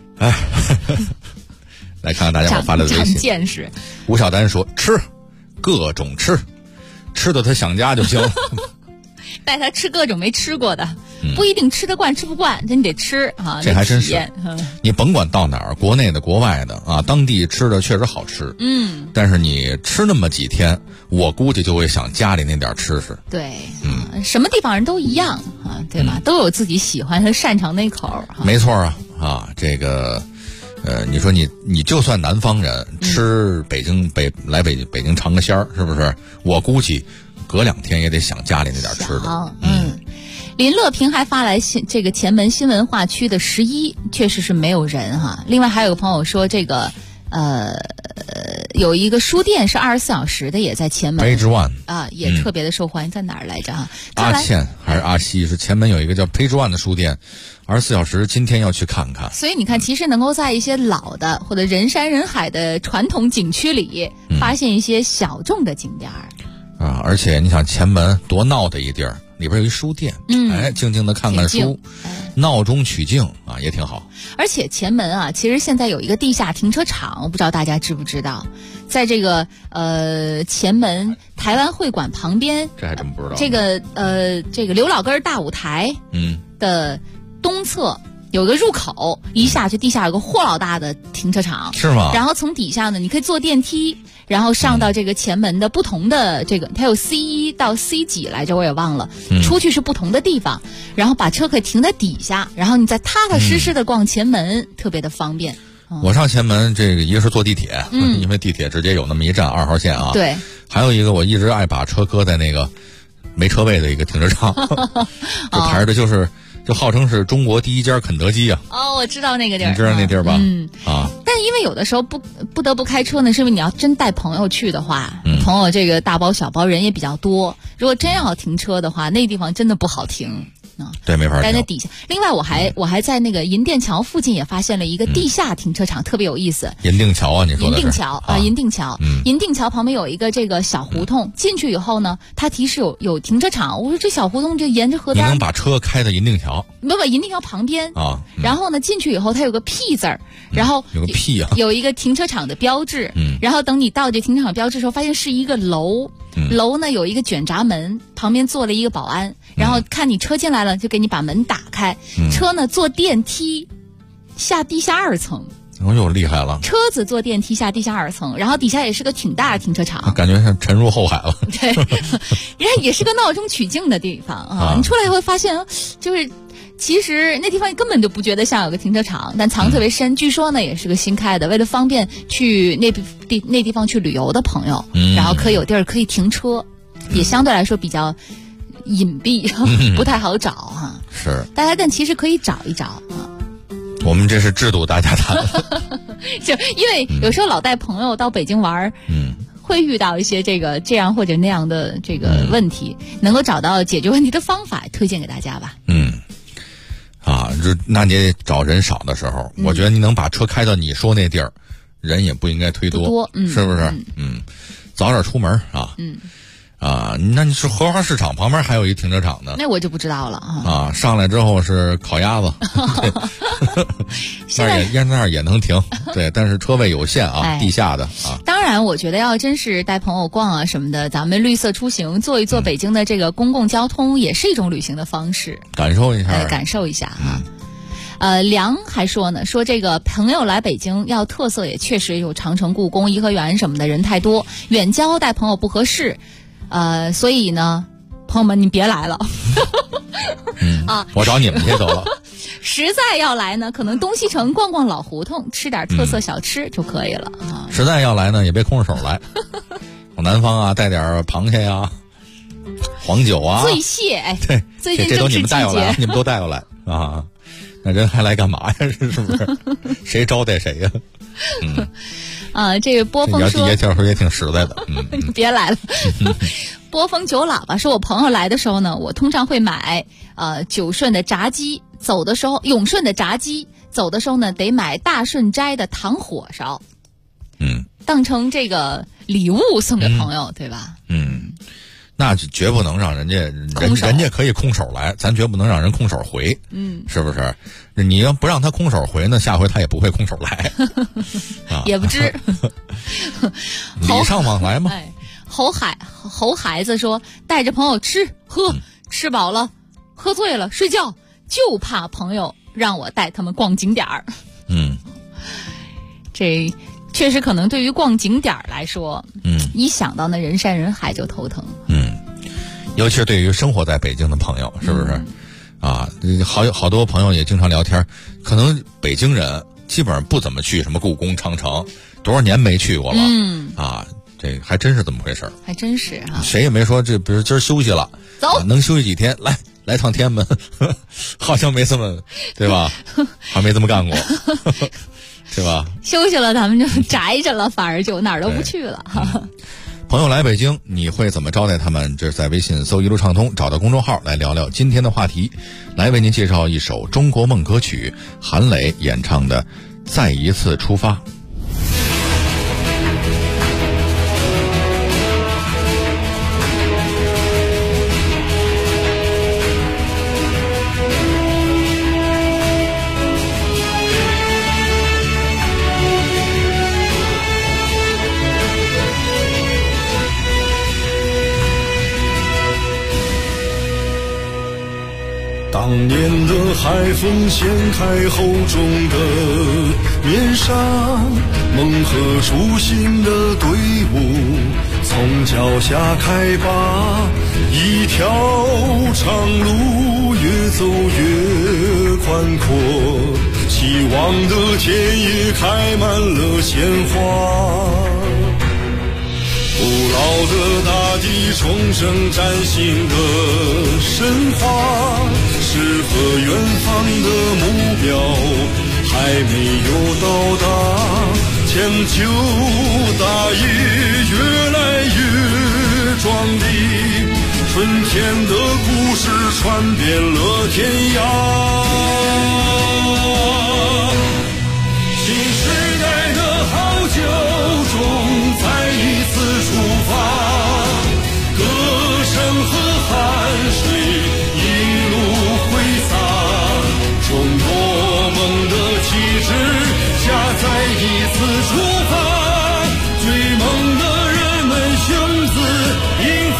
来看看大家伙发来的微信。 见识。 吴小丹说：“吃，各种吃的他想家就行了。” 带他吃各种没吃过的，不一定吃得惯吃不惯，这你得吃这还真是。你甭管到哪儿，国内的国外的当地吃的确实好吃。但是你吃那么几天，我估计就会想家里那点吃吃。 对，什么地方人都一样对吧？都有自己喜欢和擅长那口。 没错这个你说你就算南方人吃北京来北京尝个鲜儿，是不是？我估计隔2天也得想家里那点吃的。 林乐平还发来这个前门新文化区的11确实是没有人另外还有个朋友说这个有一个书店是24小时的，也在前门 Page One 也特别的受欢迎。在哪儿来着阿倩还是阿西是前门有一个叫 Page One 的书店，24小时，今天要去看看。 所以你看，其实能够在一些老的或者人山人海的传统景区里发现一些小众的景点而且你想前门多闹的一地儿，里边有一书店，静静的看看书，闹中取静也挺好。 而且前门其实现在有一个地下停车场，我不知道大家知不知道，在这个前门台湾会馆旁边， 这还真不知道。 这个刘老根大舞台的东侧有个入口，一下去地下有个货老大的停车场， 是吗？ 然后从底下呢，你可以坐电梯，然后上到这个前门的不同的这个，它有 C1 到 C 几来着，我也忘了。出去是不同的地方，然后把车可以停在底下，然后你再踏踏实实的逛前门，特别的方便。 我上前门这个一个是坐地铁，因为地铁直接有那么一站2号线对。 还有一个我一直爱把车搁在那个没车位的一个停车场，这牌的就号称是中国第一家肯德基我知道那个地儿， 你知道那地儿吧？ 但因为有的时候不得不开车呢，是因为你要真带朋友去的话，朋友这个大包小包人也比较多，如果真要停车的话，那地方真的不好停。 对，没法停。 在那底下。另外，我还在那个银锭桥附近也发现了一个地下停车场，特别有意思。 银锭桥啊，你说的是？ 银锭桥啊，银锭桥。银锭桥旁边有一个这个小胡同，进去以后呢，它提示有停车场。我说这小胡同就沿着河边。 你能把车开到银锭桥？ 不，银锭桥旁边啊。 然后呢，进去以后它有个 P 字儿，然后有个 P 啊， 有一个停车场的标志。然后等你到这停车场标志的时候，发现是一个楼。楼呢有一个卷闸门，旁边坐了一个保安，然后看你车进来了，就给你把门打开。车呢坐电梯下地下2层。 又厉害了！ 车子坐电梯下地下2层，然后底下也是个挺大的停车场， 感觉像沉入后海了。 对，人家也是个闹中取静的地方啊！你出来以后发现，就是其实那地方根本就不觉得像有个停车场，但藏特别深。据说呢，也是个新开的，为了方便去那地方去旅游的朋友，然后可以有地儿可以停车，也相对来说比较隐蔽，不太好找哈。 是， 但其实可以找一找啊。 我们这是制度大家谈， 就因为有时候老带朋友到北京玩，会遇到一些这样或者那样的这个问题，能够找到解决问题的方法，推荐给大家吧。 那你得找人少的时候，我觉得你能把车开到你说那地儿，人也不应该忒多，是不是？早点出门啊。那你是荷花市场旁边还有一停车场呢？ 那我就不知道了啊。 上来之后是烤鸭子，那儿也能停，对，但是车位有限啊，地下的啊。 当然，我觉得要真是带朋友逛啊什么的，咱们绿色出行，坐一坐北京的这个公共交通，也是一种旅行的方式， 感受一下， 感受一下啊。梁还说呢，说这个朋友来北京要特色，也确实有长城、故宫、颐和园什么的，人太多，远郊带朋友不合适。所以呢，朋友们，你别来了。 我找你们去走了。 实在要来呢，可能东西城逛逛老胡同，吃点特色小吃就可以了啊。 实在要来呢，也别空着手来。往南方啊，带点螃蟹呀、黄酒啊、 醉蟹。 对， 最近这都你们带过来，你们都带过来啊。那人还来干嘛呀？是不是？谁招待谁呀？ 这个波峰说， 也确实也挺实在的。 你别来了。波峰酒喇叭说，我朋友来的时候呢，我通常会买永顺的炸鸡，走的时候呢得买大顺斋的糖火烧，当成这个礼物送给朋友，对吧？ 那绝不能让人家可以空手来，咱绝不能让人空手回，是不是？你要不让他空手回呢，下回他也不会空手来， 也不知。 礼尚往来嘛。 猴孩子说，带着朋友吃喝，吃饱了，喝醉了睡觉，就怕朋友让我带他们逛景点儿。这确实可能对于逛景点来说，一想到那人山人海就头疼。 尤其是对于生活在北京的朋友，是不是？好多朋友也经常聊天，可能北京人基本上不怎么去什么故宫、长城，多少年没去过了。这还真是这么回事， 还真是啊。 谁也没说这，比如今儿休息了， 走， 能休息几天，来趟天安门，好像没这么，对吧？还没这么干过。对吧？ 休息了，咱们就宅着了，反而就哪儿都不去了。 朋友来北京，你会怎么招待他们？这是在微信搜一路畅通，找到公众号来聊聊今天的话题，来为您介绍一首中国梦歌曲，韩磊演唱的《再一次出发》。 当年的海风掀开厚重的面纱，梦和初心的队伍从脚下开拔，一条长路越走越宽阔，希望的田野开满了鲜花，古老的大地重生崭新的神话，诗和远方的目标还没有到达，迁就大业越来越壮丽，春天的故事传遍了天涯。新时代的好酒中再一次出发，歌声和汗水一路挥洒，中国梦的旗帜下再一次出发，追梦的人们雄姿英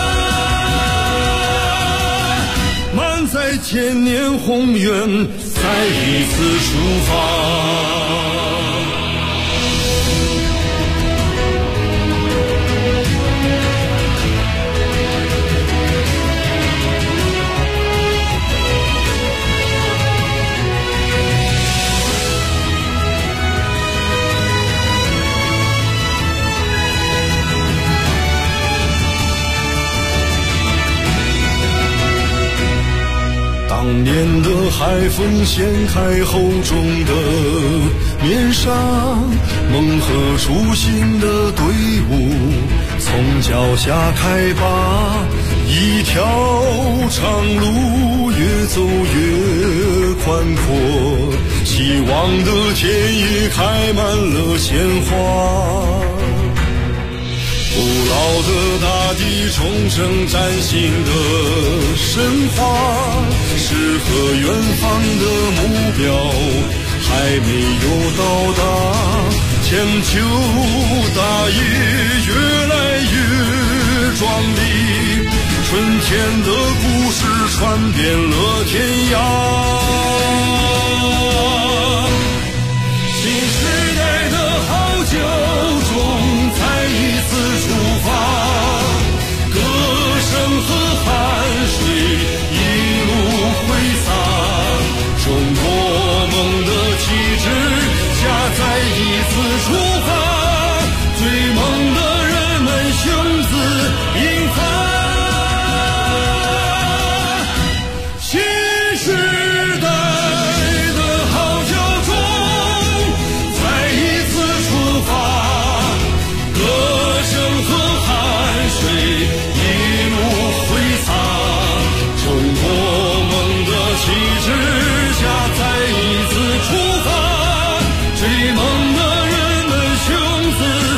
发，满载千年宏愿再一次出发。当年的海风掀开厚重的面纱，梦和初心的队伍从脚下开拔，一条长路越走越宽阔，希望的田野开满了鲜花，古老的大地重生崭新的神话，诗和远方的目标还没有到达，千秋大业越来越壮丽，春天的故事传遍了天涯。新时代的好酒中再一次出发，歌声和汗水一路挥洒，中国梦的旗帜下再一次出发，追梦的人们雄姿英发。新时代的好酒中再一次出发，歌声和汗水一路挥洒，中国梦的旗帜下再一次出发，追梦的人们雄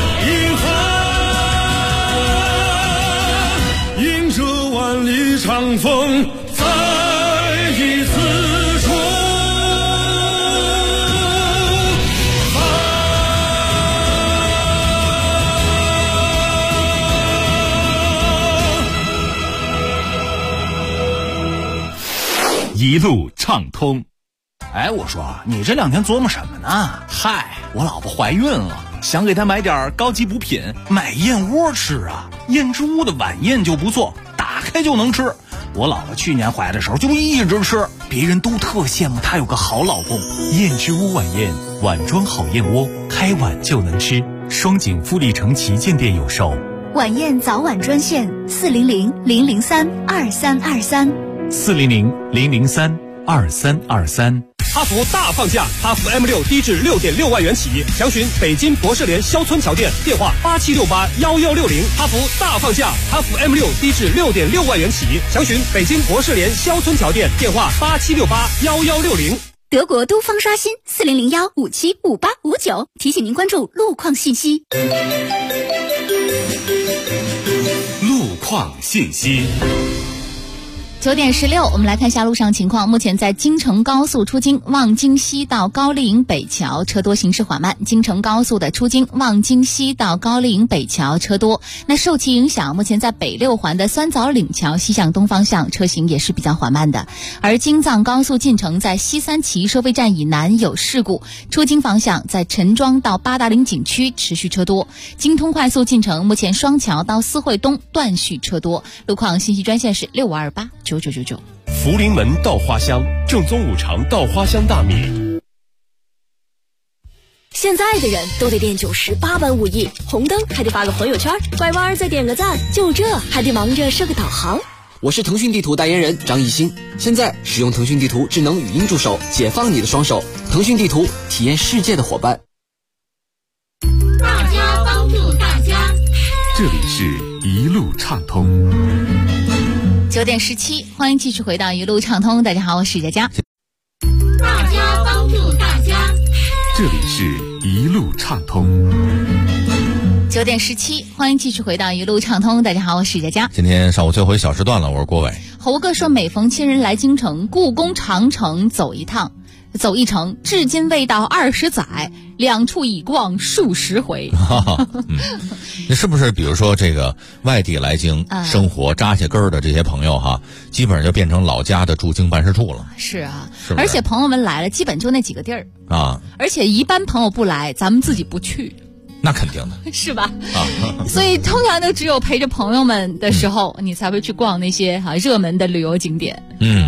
姿英发，迎着万里长风再一次出一路畅通。哎，我说你这2天琢磨什么呢？嗨，我老婆怀孕了，想给她买点高级补品，买燕窝吃啊。燕之屋的晚宴就不错，打开就能吃。我老婆去年怀的时候就一直吃，别人都特羡慕她有个好老公。 燕之屋晚宴，碗装好燕窝，开碗就能吃。双井富力城旗舰店有售。 晚宴早晚专线400-003-2323。 400-003-2323。 哈弗大放价，哈弗 M6低至6.6万元起，详询北京博士联肖村桥店，电话87681160。哈弗大放价，哈弗 M6低至6.6万元起，详询北京博士联肖村桥店，电话87681160。 德国都方刷新4001575859，提醒您关注路况信息。 路况信息。 9点16，我们来看一下路上情况。目前在京承高速出京望京西到高丽营北桥车多，行驶缓慢。京承高速的出京望京西到高丽营北桥车多。那受其影响，目前在北6环的酸枣岭桥西向东方向车行也是比较缓慢的。而京藏高速进城在西三旗收费站以南有事故，出京方向在陈庄到八达岭景区持续车多。京通快速进城目前双桥到四惠东断续车多。路况信息专线是65289999。 福临门稻花香，正宗五常稻花香大米。 现在的人都得练90、8般武艺，红灯还得发个朋友圈，拐弯再点个赞，就这还得忙着设个导航。 我是腾讯地图代言人张艺兴，现在使用腾讯地图智能语音助手，解放你的双手。腾讯地图，体验世界的伙伴。 大家帮助大家， 这里是一路畅通。 9点17，欢迎继续回到一路畅通。大家好，我是佳佳。 大家帮助大家， 这里是一路畅通。 9点17，欢迎继续回到一路畅通。大家好，我是佳佳。 今天上午最后一小时段了，我是郭伟。 猴哥说，每逢亲人来京城，故宫、长城走一程，至今未到20载，两处已逛数十回。 那是不是比如说这个外地来京生活扎下根儿的这些朋友哈，基本上就变成老家的驻京办事处了？ 是啊， 是不是？ 而且朋友们来了，基本就那几个地儿啊。 而且一般朋友不来，咱们自己不去。 那肯定的， 是吧？所以通常都只有陪着朋友们的时候，你才会去逛那些热门的旅游景点。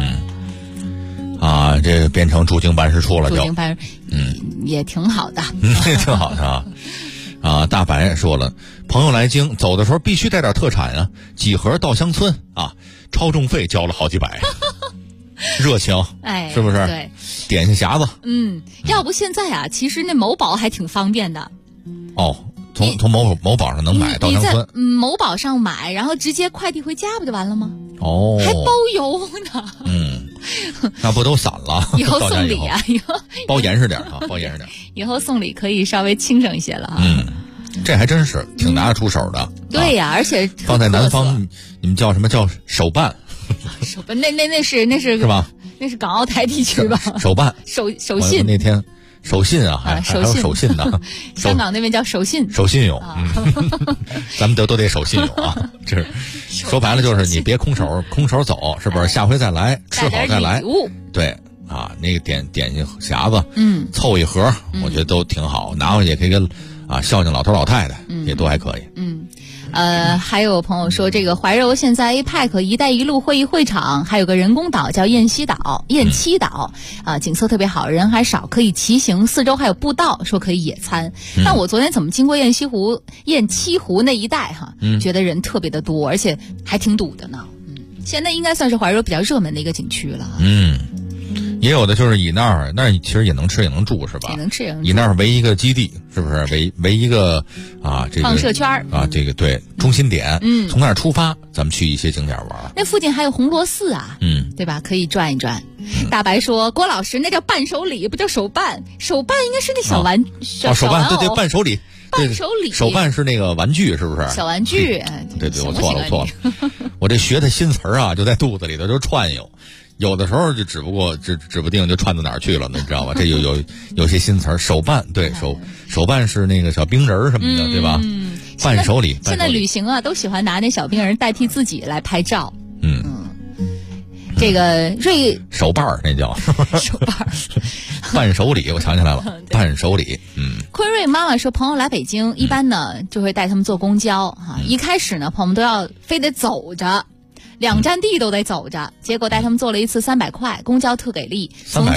这变成驻京办事处了， 驻京办，也挺好的， 也挺好的啊。大白说了，朋友来京走的时候必须带点特产啊，几盒稻香村啊，超重费交了好几百，热情，是不是？ 对， 点心匣子， 要不现在啊，其实那某宝还挺方便的。 从某宝上能买稻香村， 你在某宝上买，然后直接快递回家不就完了吗？还包邮呢。 那不都散了？ 以后送礼啊，以后包严实点啊，包严实点。 以后送礼可以稍微轻省一些了啊。 这还真是挺拿得出手的。 对呀，而且放在南方，你们叫什么叫手办？ 手办那是吧？ 那是港澳台地区吧？ 手办手信那天。手信啊，还有手信呢。 香港那边叫手信， 手信用，咱们都得手信用啊。这是说白了就是你别空手走，是不是？下回再来，吃好再来。对啊，那个点心匣子，凑一盒，我觉得都挺好，拿回去也可以跟孝敬老头老太太，也都还可以。 还有朋友说，这个怀柔现在 APEC 一带一路会议会场还有个人工岛叫雁栖岛，景色特别好，人还少，可以骑行，四周还有步道，说可以野餐。但我昨天怎么经过雁栖湖那一带觉得人特别的多，而且还挺堵的呢。现在应该算是怀柔比较热门的一个景区了。 也有的就是以那儿其实也能吃也能住，是吧？ 也能吃也能住。 以那儿为一个基地，是不是？为一个这个放射圈这个对中心点。从那儿出发，咱们去一些景点玩。 那附近还有红螺寺啊，对吧？可以转一转。大白说，郭老师那叫伴手礼，不叫手办。手办应该是那小玩手办，对伴手礼。 伴手礼， 手办是那个玩具，是不是？ 小玩具。 对，我错了。我这学的新词儿就在肚子里头就串悠。有的时候就指不定就串到哪儿去了，你知道吧？这有些新词儿，手办，对手办是那个小冰人什么的，对吧？伴手礼。 现在旅行都喜欢拿那小冰人代替自己来拍照。这个手办那叫手办伴手礼，我想起来了，伴手礼。 坤瑞妈妈说，朋友来北京，一般呢就会带他们坐公交一开始呢，朋友们都要非得走着。2站地都得走着，结果带他们坐了一次300块公交特给力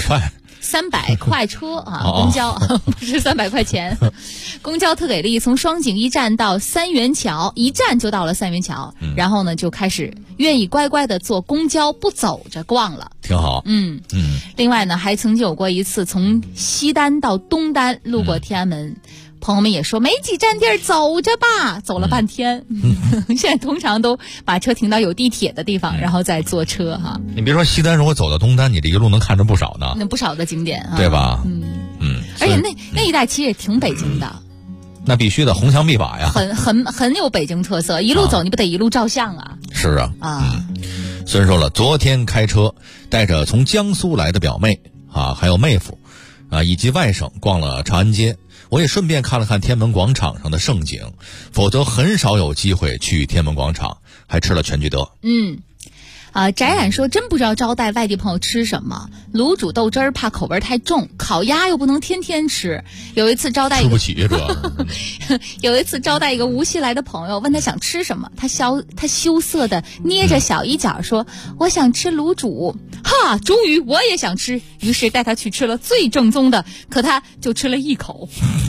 ，300块车公交不是300块钱，公交特给力，从双井一站到三元桥，一站就到了三元桥，然后呢就开始愿意乖乖的坐公交不走着逛了， 挺好。 另外呢还曾经有过一次从西单到东单路过天安门。朋友们也说没几站地儿，走着吧，走了半天。现在通常都把车停到有地铁的地方，然后再坐车你别说西单，如果走到东单，你这一路能看着不少呢。 那不少的景点对吧？ 而且那一带其实也挺北京的。 那必须的，红墙壁瓦呀， 很有北京特色。一路走，你不得一路照相啊？ 是啊。虽然说了，昨天开车带着从江苏来的表妹还有妹夫以及外省逛了长安街。我也顺便看了看天安门广场上的盛景，否则很少有机会去天安门广场，还吃了全聚德。 翟冉说，真不知道招待外地朋友吃什么，卤煮豆汁儿怕口味太重，烤鸭又不能天天吃。有一次招待一个有一次招待一个无锡来的朋友，问他想吃什么，他羞涩的捏着小衣角说，我想吃卤煮。终于我也想吃，于是带他去吃了最正宗的，可他就吃了一口。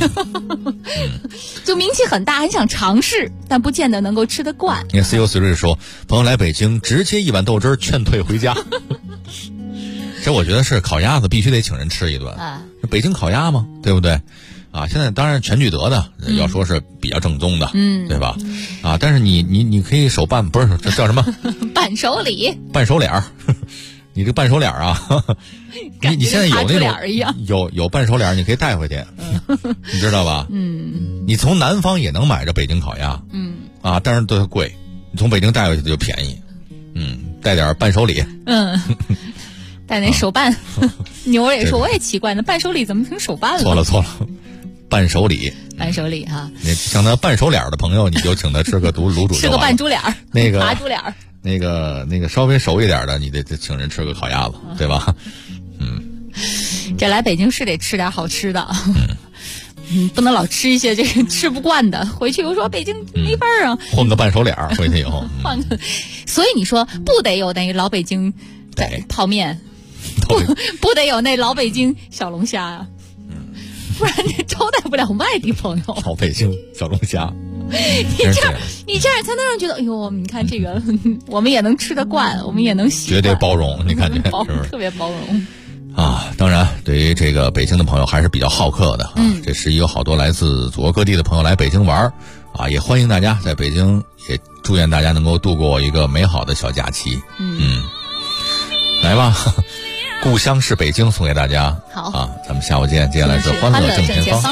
就名气很大，很想尝试，但不见得能够吃得惯。 你看 CEO 随瑞说，朋友来北京直接一碗豆汁儿劝退回家。这我觉得是烤鸭子必须得请人吃一顿，北京烤鸭嘛，对不对？ 啊，现在当然全聚德的，要说是比较正宗的，对吧？啊，但是你可以手办，不是这叫什么？ 伴手礼。 伴手脸儿，你这伴手脸啊，你现在有那种有伴手脸，你可以带回去，你知道吧？你从南方也能买着北京烤鸭，啊，但是都贵，你从北京带回去就便宜，带点伴手礼， 带那手办。牛儿也说，我也奇怪，那伴手礼怎么成手办了？ 错了。伴手礼， 伴手礼哈。 那像他伴手脸的朋友，你就请他吃个卤煮， 吃个拌猪脸， 那个扒猪脸， 那个稍微熟一点的，你得请人吃个烤鸭子，对吧？ 这来北京是得吃点好吃的，不能老吃一些这个吃不惯的，回去又说北京没味儿啊。 混个伴手脸回去以后， 换个，所以你说不得有那老北京泡面，不得有那老北京小龙虾呀。不然你招待不了外地朋友。 老北京小龙虾， 你这样才能让人觉得，哎呦，你看这个，我们也能吃得惯，我们也能喜欢， 绝对包容，你感觉是不是？ 特别包容啊！当然，对于这个北京的朋友还是比较好客的啊。这11有好多来自祖国各地的朋友来北京玩啊，也欢迎大家在北京，也祝愿大家能够度过一个美好的小假期。来吧。故乡是北京，送给大家。 好啊，咱们下午见。接下来是欢乐正前方。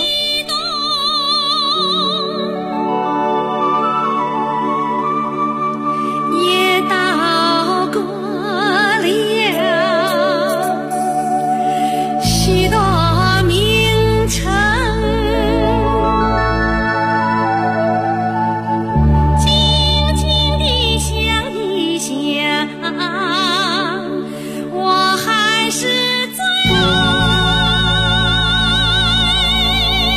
也到过了许多名城，静静地想一想，我还是最爱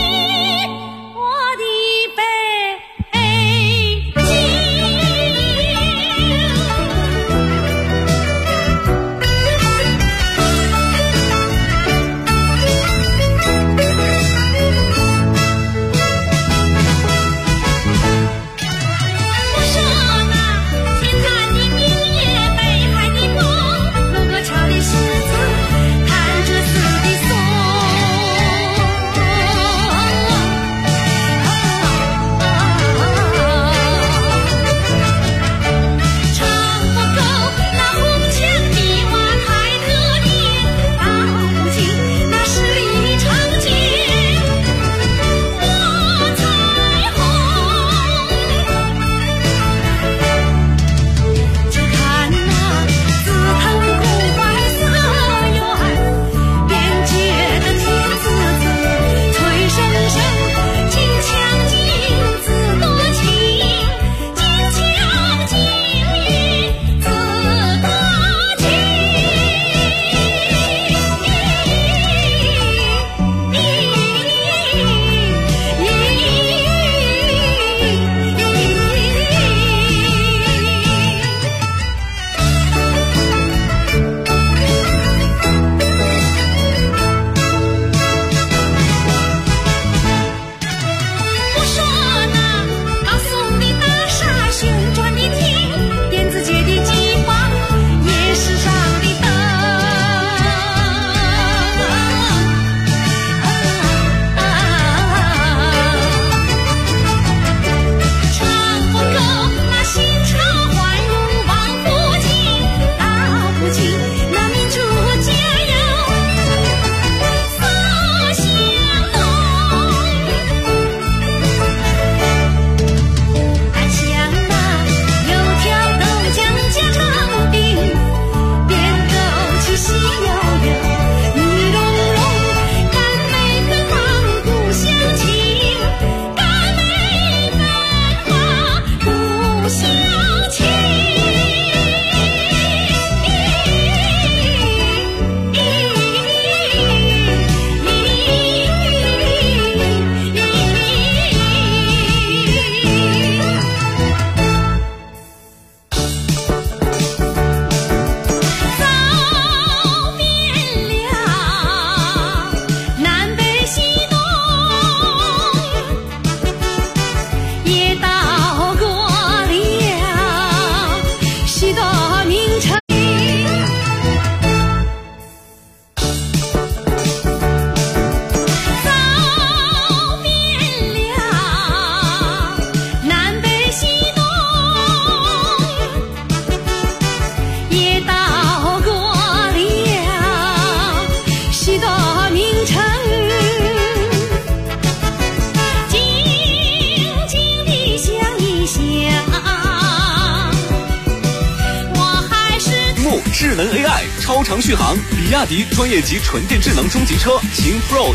智能 AI， 超长续航。比亚迪专业级纯电智能中级车秦 Pro